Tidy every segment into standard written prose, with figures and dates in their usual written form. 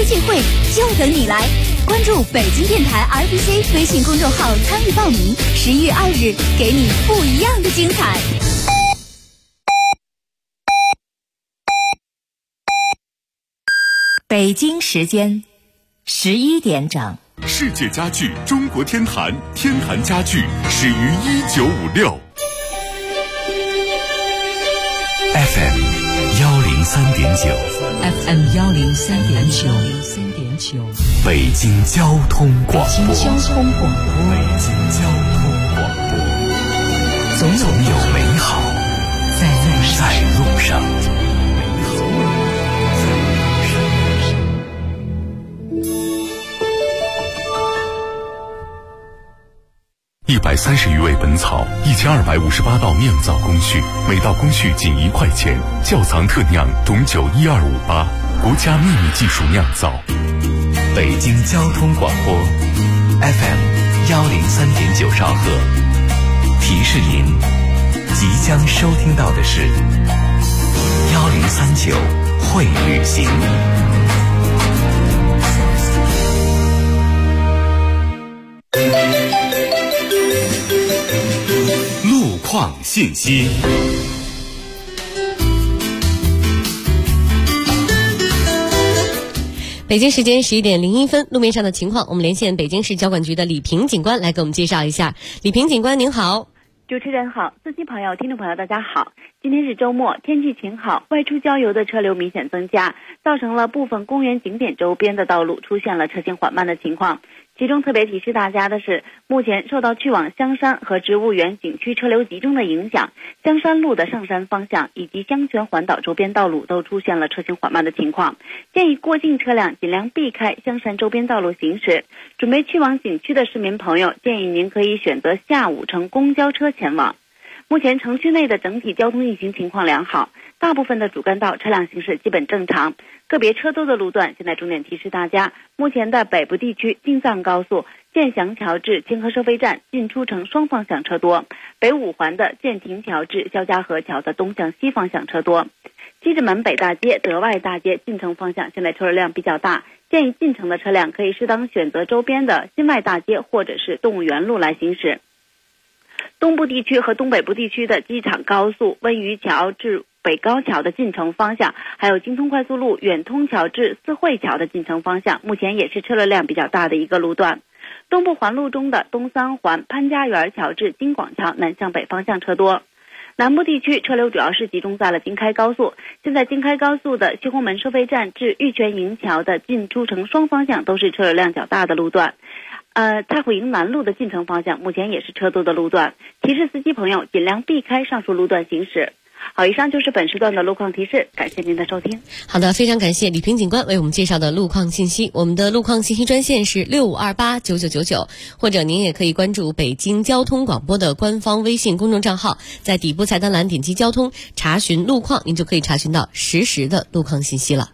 际会就等你来！关注北京电台 RBC 微信公众号参与报名，11月2日给你不一样的精彩。 北京时间11点整。 世界家具中国天坛，天坛家具始于1956。FM 103.9，FM 103.9， 北京交通广播， 北京交通广播，总有美好在路上。 130余味本草，1258道酿造工序，每道工序仅1块钱。窖藏特酿种酒12588，国家秘密技术酿造。 北京交通广播 FM 103.9兆赫，提示您即将收听到的是1039会旅行。 路况信息。 北京时间11点01分，路面上的情况，我们连线北京市交管局的李平警官来给我们介绍一下。李平警官您好。 主持人好，司机朋友、听众朋友大家好。今天是周末，天气晴好，外出郊游的车流明显增加，造成了部分公园景点周边的道路出现了车行缓慢的情况。其中特别提示大家的是，目前受到去往香山和植物园景区车流集中的影响，香山路的上山方向以及香泉环岛周边道路都出现了车行缓慢的情况，建议过境车辆尽量避开香山周边道路行驶。准备去往景区的市民朋友，建议您可以选择下午乘公交车前往。目前城区内的整体交通运行情况良好，大部分的主干道车辆行驶基本正常，个别车多的路段现在重点提示大家，目前的北部地区京藏高速建祥桥至清河收费站进出城双方向车多，北五环的建亭桥至肖家河桥的东向西方向车多，西直门北大街、德外大街进城方向现在车流量比较大，建议进城的车辆可以适当选择周边的新外大街或者是动物园路来行驶。东部地区和东北部地区的机场高速温榆桥至北高桥的进城方向，还有京通快速路远通桥至四惠桥的进城方向，目前也是车流量比较大的一个路段。东部环路中的东三环潘家园桥至京广桥南向北方向车多。南部地区车流主要是集中在了京开高速，现在京开高速的西红门收费站至玉泉营桥的进出城双方向都是车流量较大的路段。太湖营南路的进城方向目前也是车多的路段，提示司机朋友尽量避开上述路段行驶。好，以上就是本时段的路况提示，感谢您的收听。 好的，非常感谢李平警官为我们介绍的路况信息。我们的路况信息专线是65289999，或者您也可以关注北京交通广播的官方微信公众账号，在底部菜单栏点击交通查询路况，您就可以查询到实时的路况信息了。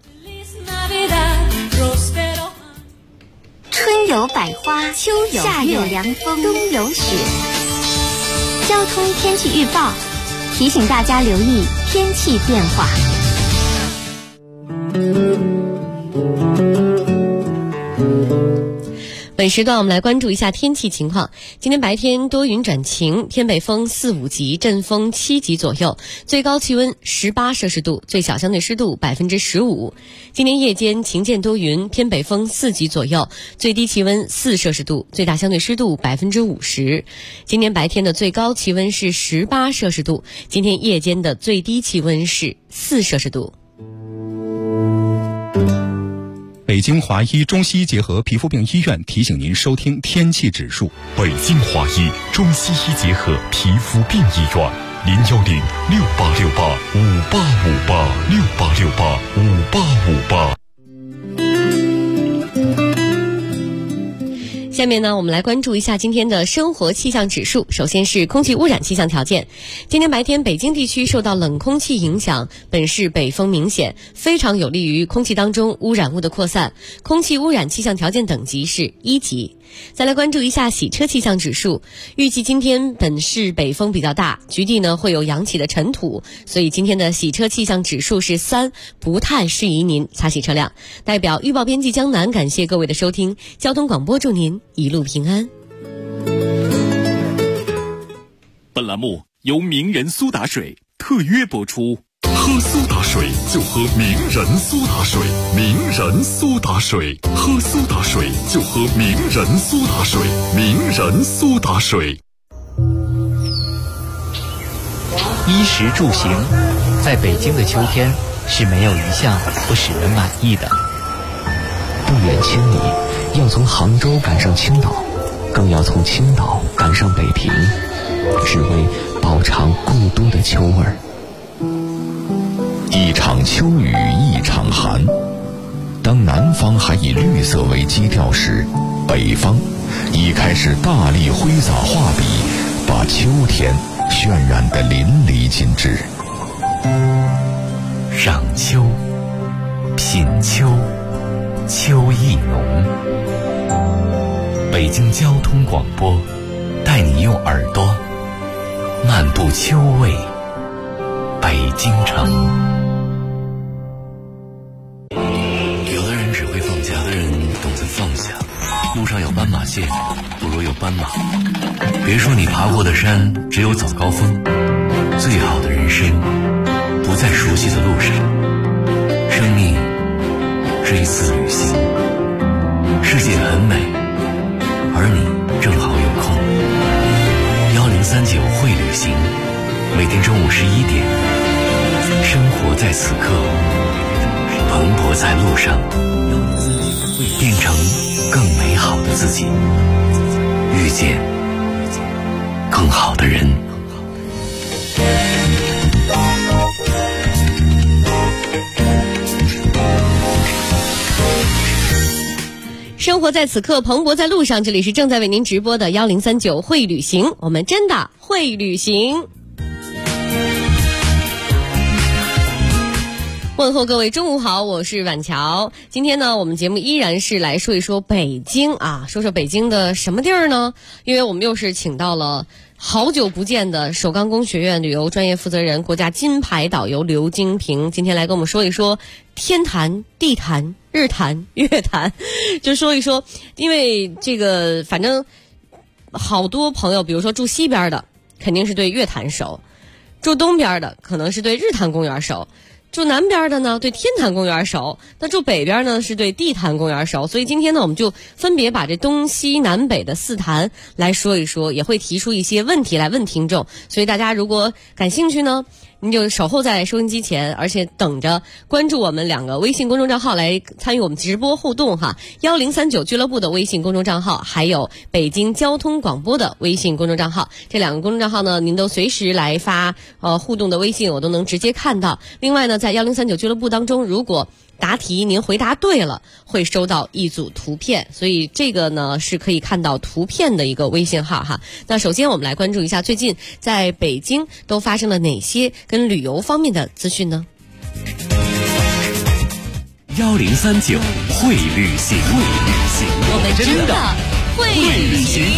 春有百花，秋有夏有凉风，冬有雪。交通天气预报提醒大家留意天气变化。 本时段我们来关注一下天气情况。今天白天多云转晴，偏北风4、5级，阵风7级左右，最高气温18摄氏度，最小相对湿度15%。今天夜间晴间多云，偏北风4级左右，最低气温4摄氏度，最大相对湿度50%。今天白天的最高气温是18摄氏度，今天夜间的最低气温是4摄氏度。 北京华医中西医结合皮肤病医院提醒您收听天气指数。 北京华医中西医结合皮肤病医院，086858585868585858。 下面呢，我们来关注一下今天的生活气象指数。首先是空气污染气象条件。今天白天北京地区受到冷空气影响，本市北风明显，非常有利于空气当中污染物的扩散。空气污染气象条件等级是1级。再来关注一下洗车气象指数。预计今天本市北风比较大，局地呢会有扬起的尘土，所以今天的洗车气象指数是3，不太适宜您擦洗车辆。代表预报编辑江南感谢各位的收听，交通广播祝您一路平安。 本栏目由名人苏打水特约播出。喝苏打水就喝名人苏打水，名人苏打水，喝苏打水就喝名人苏打水，名人苏打水。 衣食住行，在北京的秋天是没有一项不使人满意的。 不远千里，要从杭州赶上青岛，更要从青岛赶上北平，只为饱尝故都的秋味儿。 一场秋雨一场寒，当南方还以绿色为基调时，北方已开始大力挥洒画笔，把秋天渲染得淋漓尽致。 赏秋，品秋，秋意浓。北京交通广播带你用耳朵漫步秋味北京城。 有的人只会放假，有的人懂得放下。路上有斑马线，不如有斑马。别说你爬过的山只有早高峰，最好的人生不在熟悉的路上。生命是一次旅行，世界很美，而你正好有空。1039会旅行，每天中午11点，生活在此刻，蓬勃在路上，变成更美好的自己，遇见更好的人。 生活在此刻，蓬勃在路上。这里是正在为您直播的1039会旅行，我们真的会旅行。问候各位中午好，我是婉乔。今天呢，我们节目依然是来说一说北京啊，说说北京的什么地儿呢？因为我们又是请到了好久不见的首钢工学院旅游专业负责人、国家金牌导游刘金平，今天来跟我们说一说天坛、地坛、日坛、月坛，就说一说，因为这个反正好多朋友，比如说住西边的肯定是对月坛熟，住东边的可能是对日坛公园熟，住南边的呢对天坛公园熟，那住北边呢是对地坛公园熟。所以今天呢，我们就分别把这东西南北的4坛来说一说，也会提出一些问题来问听众。所以大家如果感兴趣呢，您就守候在收音机前，而且等着关注我们2个微信公众账号来参与我们直播互动哈，1039俱乐部的微信公众账号，还有北京交通广播的微信公众账号。这2个公众账号呢，您都随时来发互动的微信，我都能直接看到。另外呢，在1039俱乐部当中，如果答题您回答对了，会收到一组图片，所以这个呢是可以看到图片的一个微信号哈。那首先我们来关注一下最近在北京都发生了哪些跟旅游方面的资讯呢 ？1039会旅行， 我们真的会旅行。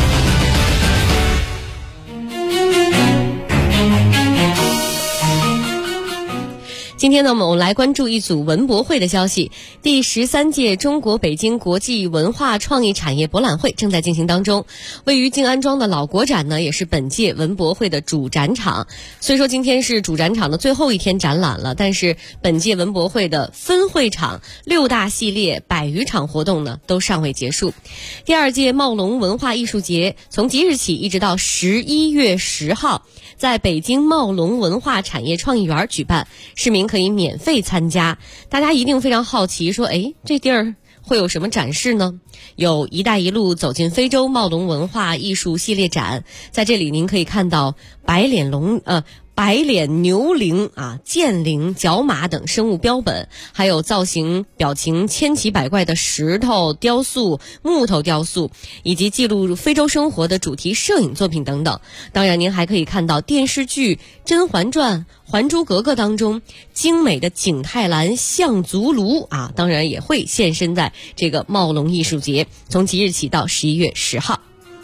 今天呢，我们来关注一组文博会的消息。第13届中国北京国际文化创意产业博览会正在进行当中。位于静安庄的老国展呢，也是本届文博会的主展场。虽说今天是主展场的最后一天展览了，但是本届文博会的分会场6大系列100余场活动呢，都尚未结束。第2届茂龙文化艺术节从即日起一直到11月10号，在北京茂龙文化产业创意园举办，市民可以免费参加。大家一定非常好奇说，这地儿会有什么展示呢？有一带一路走进非洲茂龙文化艺术系列展，在这里您可以看到白脸白脸牛羚啊、剑羚、角马等生物标本，还有造型表情千奇百怪的石头雕塑、木头雕塑，以及记录非洲生活的主题摄影作品等等。当然您还可以看到电视剧《甄嬛传》《还珠格格》当中精美的景泰蓝象足炉啊，当然也会现身在这个茂龙艺术节，从即日起到11月10号。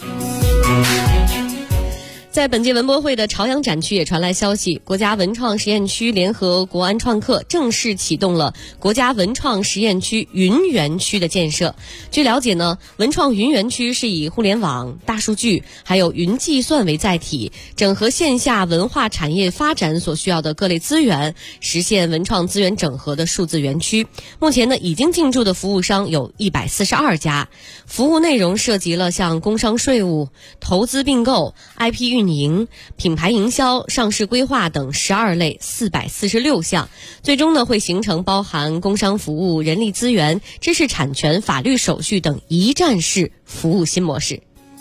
在本届文博会的朝阳展区也传来消息，国家文创实验区联合国安创客正式启动了国家文创实验区云园区的建设。据了解呢，文创云园区是以互联网、大数据还有云计算为载体，整合线下文化产业发展所需要的各类资源，实现文创资源整合的数字园区。目前呢，已经进驻的服务商有142家，服务内容涉及了像工商税务、投资并购、IP 运营、品牌营销、上市规划等12类446项，最终呢会形成包含工商服务、人力资源、知识产权、法律手续等一站式服务新模式。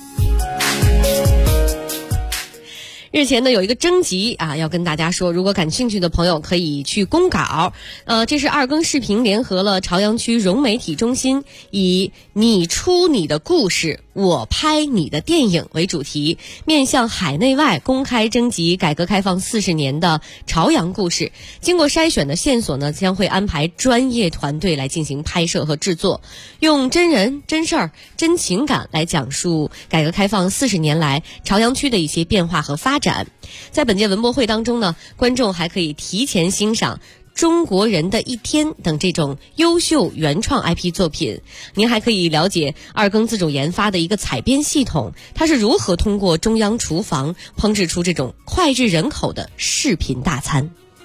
日前呢有一个征集啊，要跟大家说，如果感兴趣的朋友可以去公稿。这是二更视频联合了朝阳区融媒体中心，以你出你的故事，我拍你的电影为主题，面向海内外公开征集改革开放40年的朝阳故事。经过筛选的线索呢，将会安排专业团队来进行拍摄和制作，用真人、真事儿、真情感来讲述改革开放40年来朝阳区的一些变化和发展。在本届文博会当中呢，观众还可以提前欣赏中国人的一天等这种优秀原创 IP 作品。您还可以了解二更自主研发的一个采编系统，它是如何通过中央厨房烹制出这种脍炙人口的视频大餐。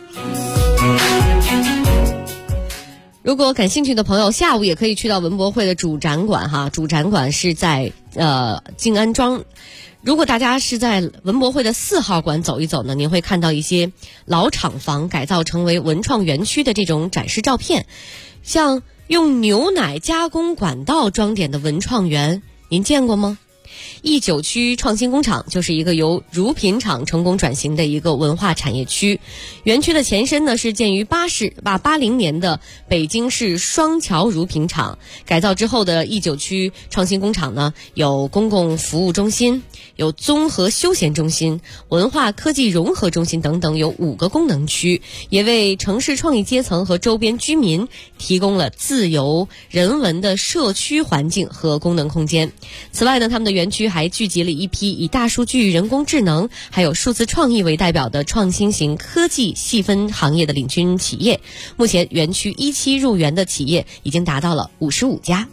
如果感兴趣的朋友，下午也可以去到文博会的主展馆哈，主展馆是在静安庄。如果大家是在文博会的4号馆走一走呢，您会看到一些老厂房改造成为文创园区的这种展示照片，像用牛奶加工管道装点的文创园，您见过吗？E9区创新工厂就是一个由乳品厂成功转型的一个文化产业区。园区的前身呢是建于80年的北京市双桥乳品厂，改造之后的E9区创新工厂呢有公共服务中心、有综合休闲中心、文化科技融合中心等等，有5个功能区，也为城市创意阶层和周边居民提供了自由人文的社区环境和功能空间。此外呢，他们的园区还聚集了一批以大数据、人工智能还有数字创意为代表的创新型科技细分行业的领军企业。目前园区1期入园的企业已经达到了55家。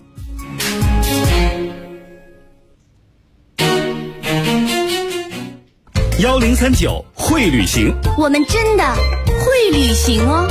1039会旅行， 我们真的会旅行哦。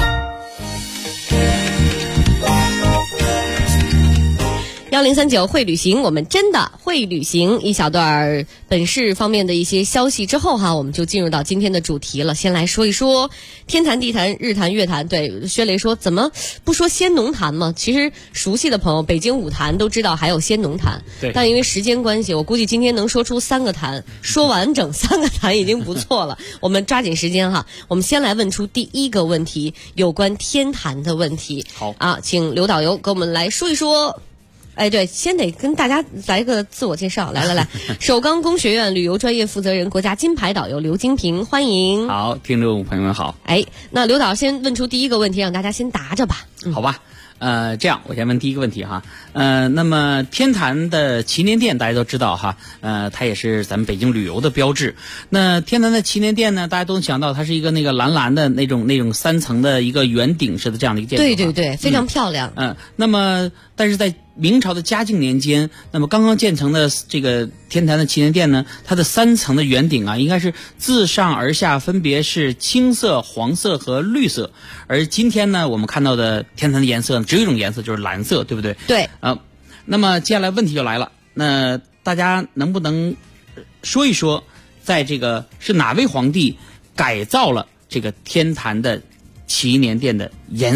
1039会旅行，我们真的会旅行。一小段本市方面的一些消息之后哈，我们就进入到今天的主题了。先来说一说天坛、地坛、日坛、月坛。对，薛雷说怎么不说先农坛吗？其实熟悉的朋友，北京5坛都知道还有先农坛，对，但因为时间关系，我估计今天能说出3个坛，说完整3个坛已经不错了。我们抓紧时间哈，我们先来问出第一个问题，有关天坛的问题。好啊，请刘导游给我们来说一说。哎，对，先得跟大家来一个自我介绍。来，首钢工学院旅游专业负责人、国家金牌导游刘金平，欢迎。 好，听众朋友们好。 哎，那刘导先问出第一个问题，让大家先答着吧。 好吧。这样我先问第一个问题哈。那么天坛的祈年殿大家都知道哈，它也是咱们北京旅游的标志。那天坛的祈年殿呢，大家都能想到它是一个那个蓝蓝的那种3层的一个圆顶式的这样的一个建筑。 对，非常漂亮。 那么但是在明朝的嘉靖年间，那么刚刚建成的这个天坛的祈年殿呢，它的3层的圆顶啊，应该是自上而下分别是青色、黄色和绿色。而今天呢，我们看到的天坛的颜色只有一种颜色，就是蓝色，对不对？ 对。 那么接下来问题就来了，那大家能不能说一说，在这个是哪位皇帝改造了这个天坛的祈年殿的颜色？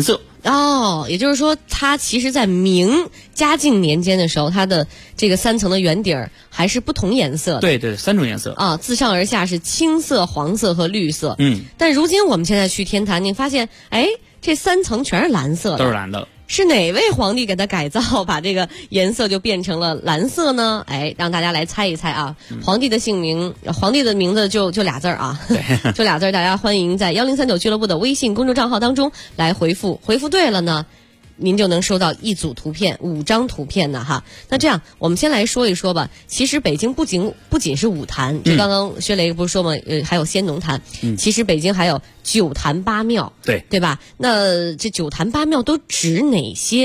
哦，也就是说，它其实在明嘉靖年间的时候，它的这个3层的圆顶还是不同颜色的。 对对，3种颜色啊，自上而下是青色、黄色和绿色。但如今我们现在去天坛，你发现，哎，这3层全是蓝色的， 都是蓝的。 是哪位皇帝给它改造，把这个颜色就变成了蓝色呢？哎，让大家来猜一猜啊！皇帝的姓名，皇帝的名字就俩字儿啊，就俩字儿。大家欢迎在1039俱乐部的微信公众账号当中来回复对了呢，您就能收到一组图片，5张图片呢哈。那这样，我们先来说一说吧。其实北京不仅是五坛，这刚刚薛雷不是说吗？还有先农坛。其实北京还有9坛8庙，对吧？那这9坛8庙都指哪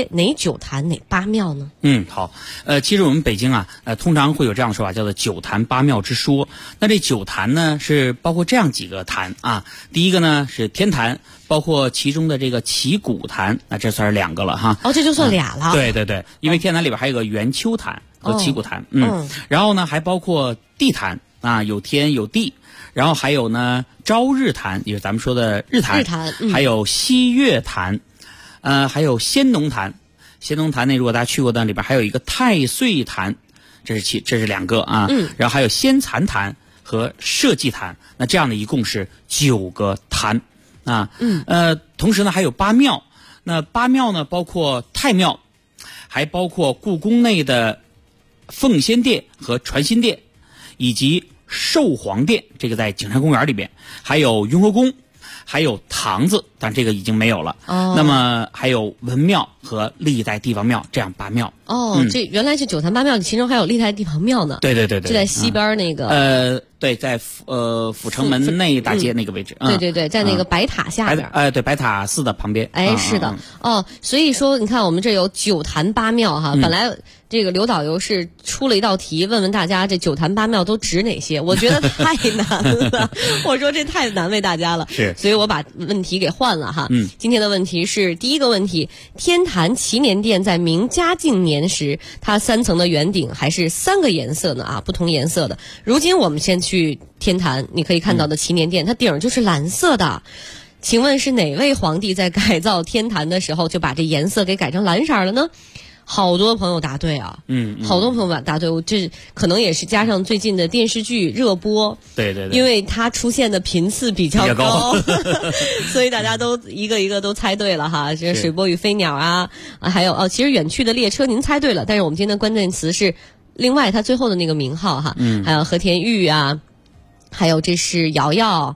9坛哪8庙呢？ 好，其实我们北京啊，通常会有这样的说法，叫做9坛8庙之说。那这9坛呢，是包括这样几个坛啊。第一个呢是天坛，包括其中的这个祈谷坛，那这算是2个了哈。 哦，这就算俩了。 对对对，因为天坛里边还有个元丘坛和祈谷坛。然后呢，还包括地坛啊，有天有地。然后还有呢，朝日坛，也就是咱们说的日坛，还有西岳坛，还有先农坛。先农坛内，如果大家去过的，里边还有一个太岁坛，这是2个啊。然后还有先蚕坛和社稷坛，那这样的一共是9个坛啊。同时呢，还有8庙。那8庙呢，包括太庙，还包括故宫内的奉先殿和传心殿，以及寿皇殿，这个在景山公园里边，还有雍和宫，还有堂子，但这个已经没有了。那么还有文庙和历代地方庙，这样8庙。 这原来这9坛8庙其中还有历代地方庙呢。 对， 就在西边那个。 对，在阜成门内大街那个位置。 对，在那个白塔下边。 对，白塔寺的旁边。 是的。所以说你看我们这有9坛8庙哈。本来这个刘导游是出了一道题，问问大家这9坛8庙都指哪些？我觉得太难了，我说这太难为大家了。 是， 所以我把问题给换了哈。今天的问题是第一个问题：天坛祈年殿在明嘉靖年时，它3层的圆顶还是3个颜色呢啊，不同颜色的。如今我们先去天坛，你可以看到的祈年殿，它顶就是蓝色的。请问是哪位皇帝在改造天坛的时候就把这颜色给改成蓝色了呢？好多朋友答对啊，好多朋友答对，这可能也是加上最近的电视剧热播， 对， 因为它出现的频次比较高，所以大家都一个一个都猜对了哈。这水波与飞鸟啊，还有其实远去的列车您猜对了，但是我们今天的关键词是另外它最后的那个名号哈，还有和田玉啊。还有这是瑶瑶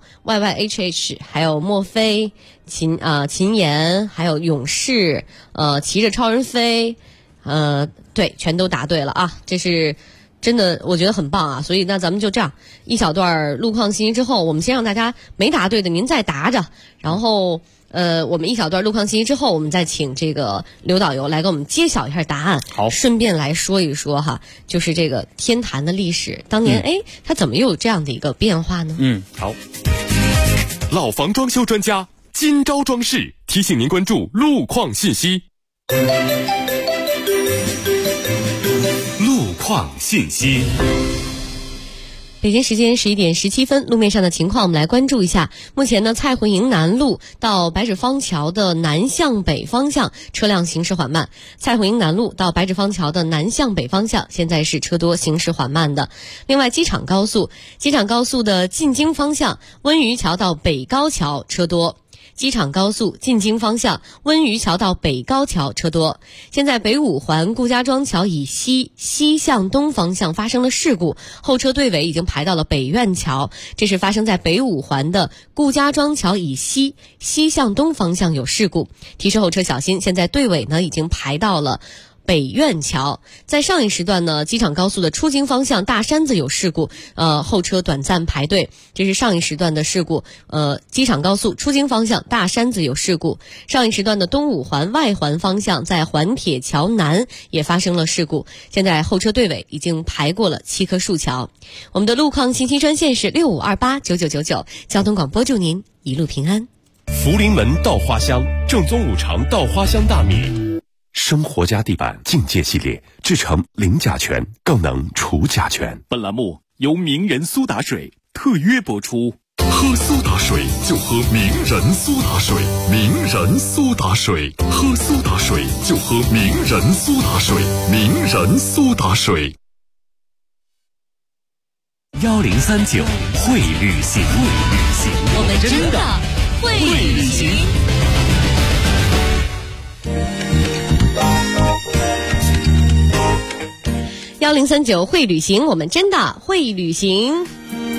YYHH， 还有墨菲秦岩，还有勇士骑着超人飞，对，全都答对了啊！这是真的，我觉得很棒啊！所以那咱们就这样一小段路况信息之后，我们先让大家没答对的您再答着，然后我们一小段路况信息之后，我们再请这个刘导游来给我们揭晓一下答案。 好， 顺便来说一说哈，就是这个天坛的历史，当年它怎么又有这样的一个变化呢？ 好。 老房装修专家金招装饰提醒您关注路况信息。路况信息。 北京时间11点17分，路面上的情况我们来关注一下。目前呢，蔡浑营南路到白纸坊桥的南向北方向车辆行驶缓慢。蔡浑营南路到白纸坊桥的南向北方向现在是车多，行驶缓慢的。另外，机场高速的进京方向温榆桥到北高桥车多。机场高速进京方向温榆桥到北高桥车多。现在北五环顾家庄桥以西向东方向发生了事故，后车队尾已经排到了北苑桥，这是发生在北五环的顾家庄桥以西向东方向有事故，提示后车小心。现在队尾呢已经排到了北苑桥。在上一时段呢，机场高速的出京方向大山子有事故，后车短暂排队，这是上一时段的事故。机场高速出京方向大山子有事故。上一时段的东五环外环方向在环铁桥南也发生了事故，现在后车队尾已经排过了7棵树桥。我们的路况信息专线是65289999，交通广播祝您一路平安。 福临门稻花香正宗5常稻花香大米。生活家地板境界系列制成零甲醛，更能除甲醛。本栏目由名人苏打水特约播出。 喝苏打水就喝名人苏打水，名人苏打水，喝苏打水就喝名人苏打水，名人苏打水。 1039会旅行， 我们真的会旅行。1039会旅行，我们真的会旅行。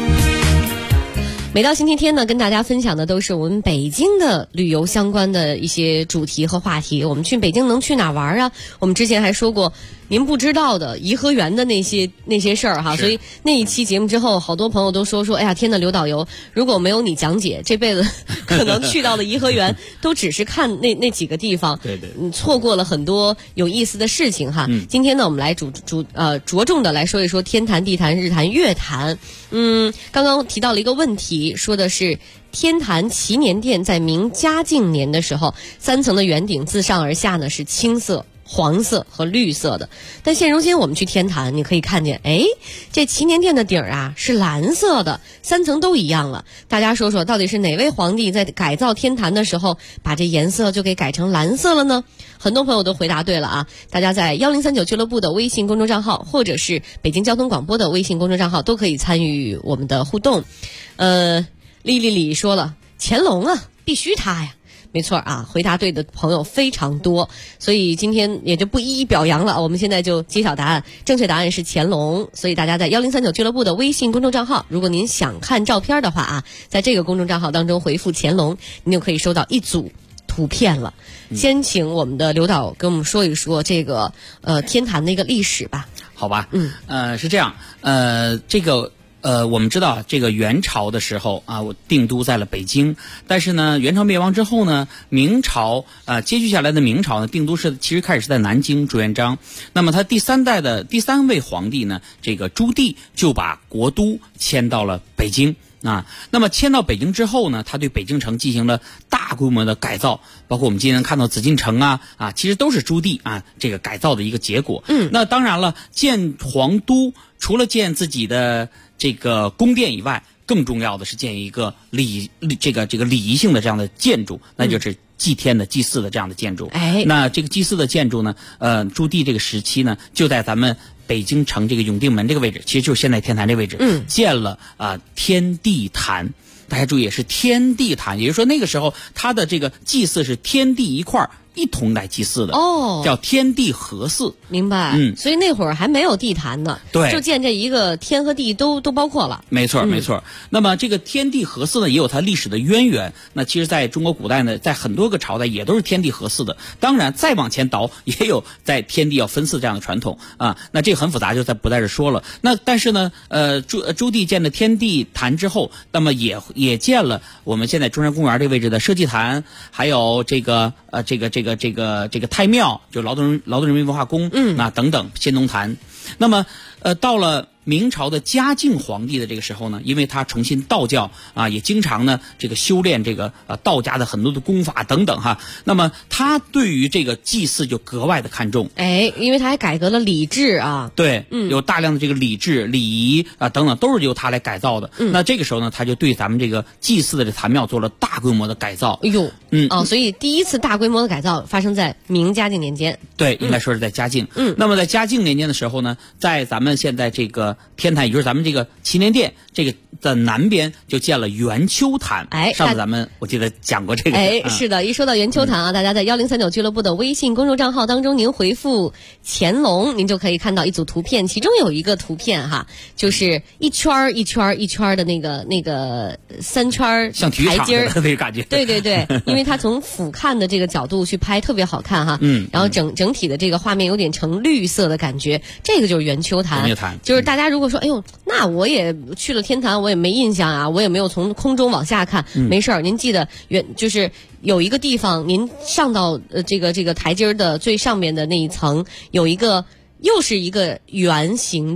每到星期天呢，跟大家分享的都是我们北京的旅游相关的一些主题和话题。我们去北京能去哪玩啊？我们之前还说过您不知道的颐和园的那些事儿哈，所以那一期节目之后，好多朋友都说哎呀天呐，刘导游，如果没有你讲解，这辈子可能去到的颐和园都只是看那几个地方， 对， 错过了很多有意思的事情哈。今天呢，我们来着重的来说一说天坛、地坛、日坛、月坛。刚刚提到了一个问题，说的是天坛祈年殿在明嘉靖年的时候，3层的圆顶自上而下呢是青色、黄色和绿色的，但现如今我们去天坛，你可以看见，这祈年殿的顶啊是蓝色的，3层都一样了。大家说说，到底是哪位皇帝在改造天坛的时候，把这颜色就给改成蓝色了呢？很多朋友都回答对了啊！大家在1039俱乐部的微信公众账号，或者是北京交通广播的微信公众账号，都可以参与我们的互动。丽丽里说了，乾隆啊，必须他呀。没错啊，回答对的朋友非常多，所以今天也就不一一表扬了，我们现在就揭晓答案。正确答案是乾隆，所以大家在1039俱乐部的微信公众账号，如果您想看照片的话啊，在这个公众账号当中回复乾隆，您就可以收到一组图片了。先请我们的刘导跟我们说一说这个天坛的一个历史吧。 好吧，是这样，我们知道这个元朝的时候啊，我定都在了北京。但是呢，元朝灭亡之后呢，明朝接续下来的明朝呢，定都是其实开始是在南京朱元璋。那么他第三位皇帝呢，这个朱棣就把国都迁到了北京。那么迁到北京之后呢，他对北京城进行了大规模的改造，包括我们今天看到紫禁城其实都是朱棣这个改造的一个结果。那当然了，建皇都除了建自己的这个宫殿以外，更重要的是建一个礼仪性的这样的建筑，那就是祭天的、祭祀的这样的建筑。那这个祭祀的建筑呢，朱棣这个时期呢，就在咱们北京城这个永定门这个位置，其实就是现在天坛这个位置，建了天地坛。大家注意，是天地坛，也就是说那个时候他的这个祭祀是天地一块儿一同来祭祀的，叫天地合祀。 明白。所以那会儿还没有地坛呢， 对， 就建这一个天和地都包括了。 没错。那么这个天地合祀呢，也有它历史的渊源。那其实在中国古代呢，在很多个朝代也都是天地合祀的。当然再往前倒，也有在天地要分祀这样的传统那这个很复杂，就不在这说了。那但是呢，朱棣建的天地坛之后，那么也建了我们现在中山公园这个位置的社稷坛，还有这个太庙，就劳动人民文化宫，等等先农坛。那么到了明朝的嘉靖皇帝的这个时候呢，因为他重新道教也经常呢这个修炼这个道家的很多的功法等等那么他对于这个祭祀就格外的看重。 因为他还改革了礼制对，有大量的这个礼制、礼仪等等都是由他来改造的。那这个时候呢，他就对咱们这个祭祀的这坛庙做了大规模的改造。 所以第一次大规模的改造发生在明嘉靖年间。 对，应该说是在嘉靖。那么在嘉靖年间的时候呢，在咱们现在这个天坛，也就是咱们这个祈年殿这个的南边就建了圆丘坛。上次咱们我记得讲过这个。 是的，一说到圆丘坛大家在1039俱乐部的微信公众账号当中，您回复乾隆，您就可以看到一组图片，其中有一个图片就是一圈一圈一圈的那个3圈像体育场的那个感觉。 对，因为它从俯瞰的这个角度去拍特别好看然后整体的这个画面有点呈绿色的感觉，这个就是圆丘坛。就是大家如果说那我也去了天坛，我也没印象我也没有从空中往下看，没事儿，您记得就是有一个地方，您上到这个台阶的最上面的那一层，有一个又是一个圆形的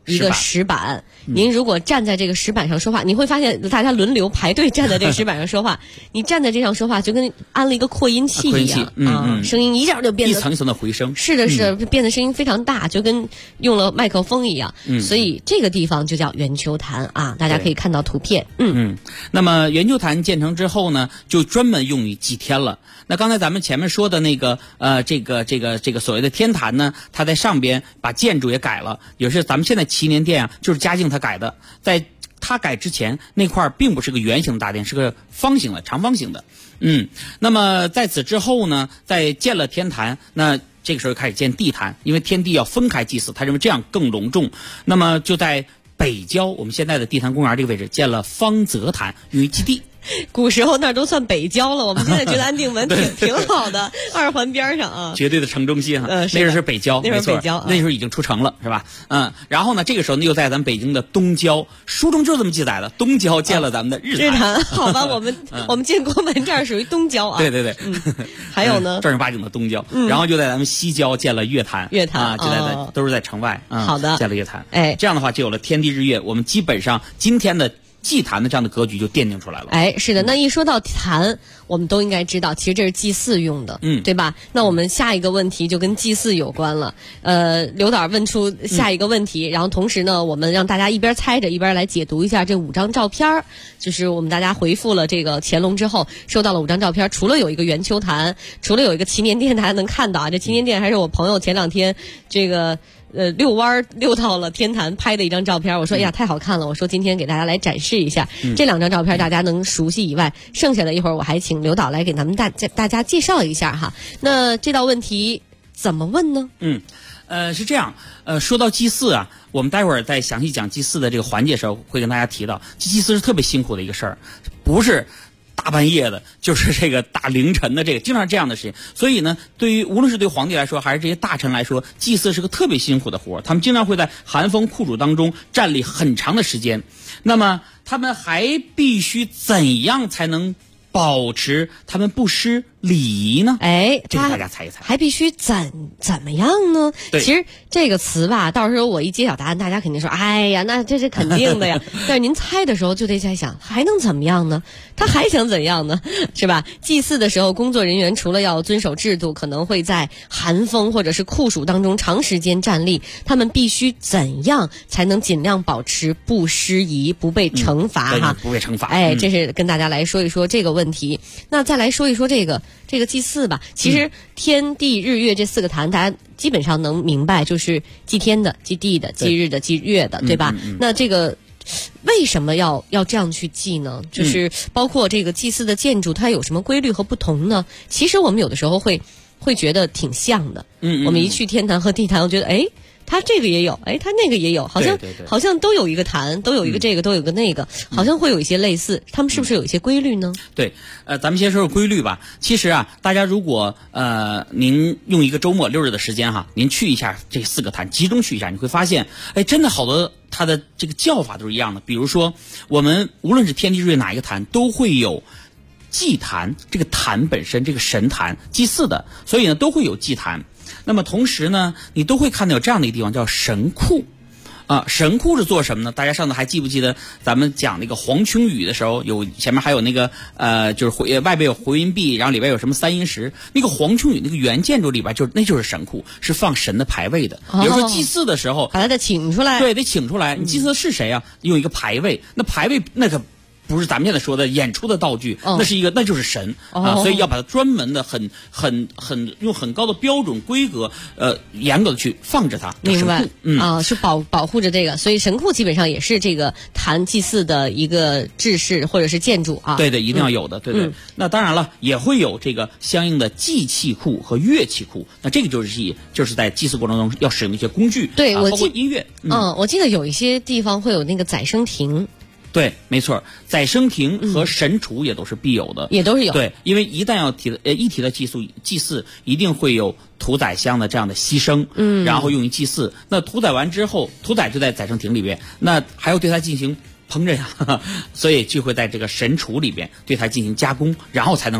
一个石板。您如果站在这个石板上说话，你会发现大家轮流排队站在这个石板上说话。你站在这上说话，就跟安了一个扩音器一样，声音一下就变得一层一层的回声。 是的，是的，变得声音非常大，就跟用了麦克风一样。所以这个地方就叫圆球潭啊，大家可以看到图片。 那么圆球潭建成之后呢，就专门用于祭天了。那刚才咱们前面说的那个这个所谓的天坛呢，它在上边把建筑也改了，也是咱们现在祈年殿啊，就是嘉靖他改的。在他改之前，那块并不是个圆形大殿，是个方形的、长方形的。那么在此之后呢，在建了天坛，那这个时候开始建地坛，因为天地要分开祭祀，他认为这样更隆重。那么就在北郊我们现在的地坛公园这个位置建了方泽坛，用于祭地。 古时候那儿都算北郊了，我们现在觉得安定门挺好的，二环边上啊， 绝对的城中心哈。那时候是北郊， 那时候北郊， 那时候已经出城了，是吧？然后呢，这个时候呢又在咱们北京的东郊，书中就这么记载的，东郊建了咱们的日坛。 好吧，我们建国门这儿属于东郊啊。 对对对， 还有呢， 正儿八经的东郊。然后就在咱们西郊建了月坛，啊，就在都是在城外。 好的， 建了月坛。 哎， 这样的话就有了天地日月，我们基本上今天的祭坛的这样的格局就奠定出来了。 哎，是的，那一说到坛，我们都应该知道，其实这是祭祀用的，对吧？那我们下一个问题就跟祭祀有关了。刘导问出下一个问题，然后同时呢，我们让大家一边猜着一边来解读一下这5张照片。就是我们大家回复了这个乾隆之后，收到了5张照片，除了有一个圆球坛，除了有一个祈年殿，大家能看到啊，这祈年殿还是我朋友前2天这个。遛弯遛到了天坛拍的一张照片，我说哎呀太好看了，我说今天给大家来展示一下。这2张照片大家能熟悉以外，剩下的一会儿我还请刘导来给咱们大家介绍一下哈。那这道问题怎么问呢？ 是这样，说到祭祀啊，我们待会儿在详细讲祭祀的这个环节的时候会跟大家提到，祭祀是特别辛苦的一个事儿，不是大半夜的，就是这个大凌晨的，这个经常这样的事情。所以呢，无论是对皇帝来说，还是这些大臣来说，祭祀是个特别辛苦的活，他们经常会在寒风酷暑当中站立很长的时间。那么他们还必须怎样才能保持他们不失礼仪呢？ 哎， 这个大家猜一猜， 还必须怎么样呢？其实这个词吧，到时候我一揭晓答案，大家肯定说，哎呀，那这是肯定的呀。但是您猜的时候就得在想，还能怎么样呢？他还想怎样呢？是吧？祭祀的时候，工作人员除了要遵守制度，可能会在寒风或者是酷暑当中长时间站立，他们必须怎样才能尽量保持不失仪，不被惩罚哈？ 不被惩罚。 哎，这是跟大家来说一说这个问题。那再来说一说这个祭祀吧。其实天地日月这4个坛，大家基本上能明白，就是祭天的、祭地的、祭日的、祭月的，对吧？那这个为什么要这样去祭呢？就是包括这个祭祀的建筑，它有什么规律和不同呢？其实我们有的时候会觉得挺像的。我们一去天坛和地坛，我觉得哎，它这个也有，哎，它那个也有，好像都有一个坛，都有一个这个，都有个那个，好像会有一些类似。他们是不是有一些规律呢？ 对，咱们先说说规律吧。其实啊，大家如果您用一个周末6日的时间哈，您去一下这4个坛，集中去一下，你会发现，哎，真的好多它的这个叫法都是一样的。比如说，我们无论是天地日月哪一个坛，都会有祭坛，这个坛本身这个神坛祭祀的，所以呢都会有祭坛。那么同时呢，你都会看到有这样的一个地方叫神库。神库是做什么呢？大家上次还记不记得咱们讲那个黄琼宇的时候，前面还有那个就是外边有回音壁，然后里边有什么3阴石，那个黄琼宇那个原建筑里边那就是神库，是放神的牌位的。比如说祭祀的时候， 把它得请出来。 对，得请出来。你祭祀的是谁啊？用一个牌位，那牌位那个不是咱们现在说的演出的道具，那就是神啊，所以要把它专门的用很高的标准规格严格的去放着它。 明白，是保护着这个，所以神库基本上也是这个坛祭祀的一个制式或者是建筑啊。 对，一定要有的，对。那当然了，也会有这个相应的祭器库和乐器库。那这个就是在祭祀过程中要使用一些工具， 对， 包括音乐。 我记得有一些地方会有那个载声亭。 对，没错，载声亭和神厨也都是必有的， 也都是有。 对，因为一旦要提到祭祀，一定会有屠宰香的这样的牺牲，然后用于祭祀。那屠宰完之后，屠宰就在载声亭里边，那还要对它进行烹饪呀，所以就会在这个神厨里边对它进行加工，然后才能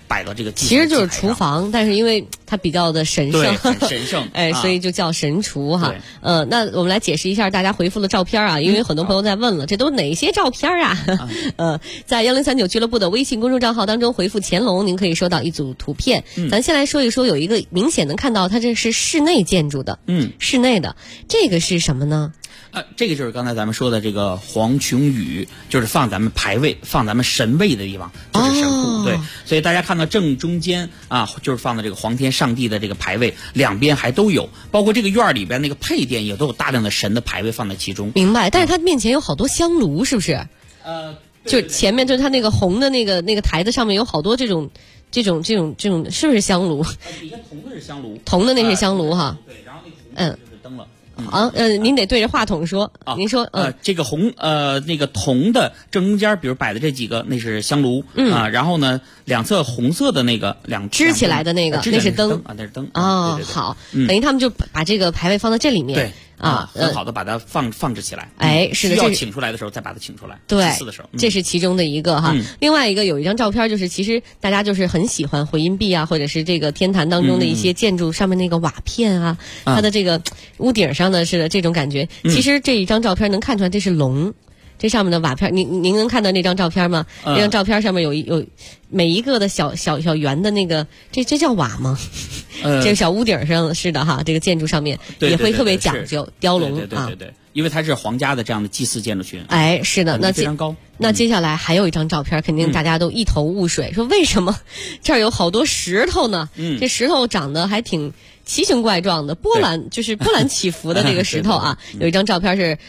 摆到这个其实就是厨房，但是因为它比较的神圣， 对，很神圣， 哎，所以就叫神厨哈。那我们来解释一下大家回复的照片啊，因为很多朋友在问了，这都哪些照片啊？在1039俱乐部的微信公众账号当中回复乾隆，您可以收到一组图片。咱先来说一说，有一个明显能看到它这是室内建筑的，室内的这个是什么呢？ 这个就是刚才咱们说的这个黄琼宇，就是放咱们牌位、放咱们神位的地方，就是神库。对，所以大家看到正中间啊，就是放的这个皇天上帝的这个牌位，两边还都有，包括这个院里边那个配殿也都有大量的神的牌位放在其中。 明白，但是它面前有好多香炉，是不是？就前面就是它那个红的那个台子上面有好多这种，是不是香炉？ 底下铜的是香炉， 铜的那是香炉哈。 对，然后那个红就是灯了。 您得对着话筒说。您说， 这个那个铜的正中间，比如摆的这几个，那是香炉，然后呢，两侧红色的那个支起来的那个，那是灯啊，那是灯啊。好，等于他们就把这个牌位放在这里面。 对。很好的把它放置起来。 哎，是的， 需要请出来的时候再把它请出来。 对， 的时候， 这是其中的一个哈。另外一个有一张照片，就是其实大家就是很喜欢回音壁啊，或者是这个天坛当中的一些建筑上面那个瓦片啊，它的这个屋顶上的是这种感觉。其实这一张照片能看出来这是龙。这上面的瓦片，您能看到那张照片吗？那张照片上面有每一个的小圆的那个，这叫瓦吗？这个小屋顶上是的哈，这个建筑上面也会特别讲究雕龙啊。 对，因为它是皇家的这样的祭祀建筑群。 哎，是的，那非常高。 那接下来还有一张照片，肯定大家都一头雾水，说为什么这儿有好多石头呢？这石头长得还挺奇形怪状的，波澜起伏的这个石头啊。有一张照片是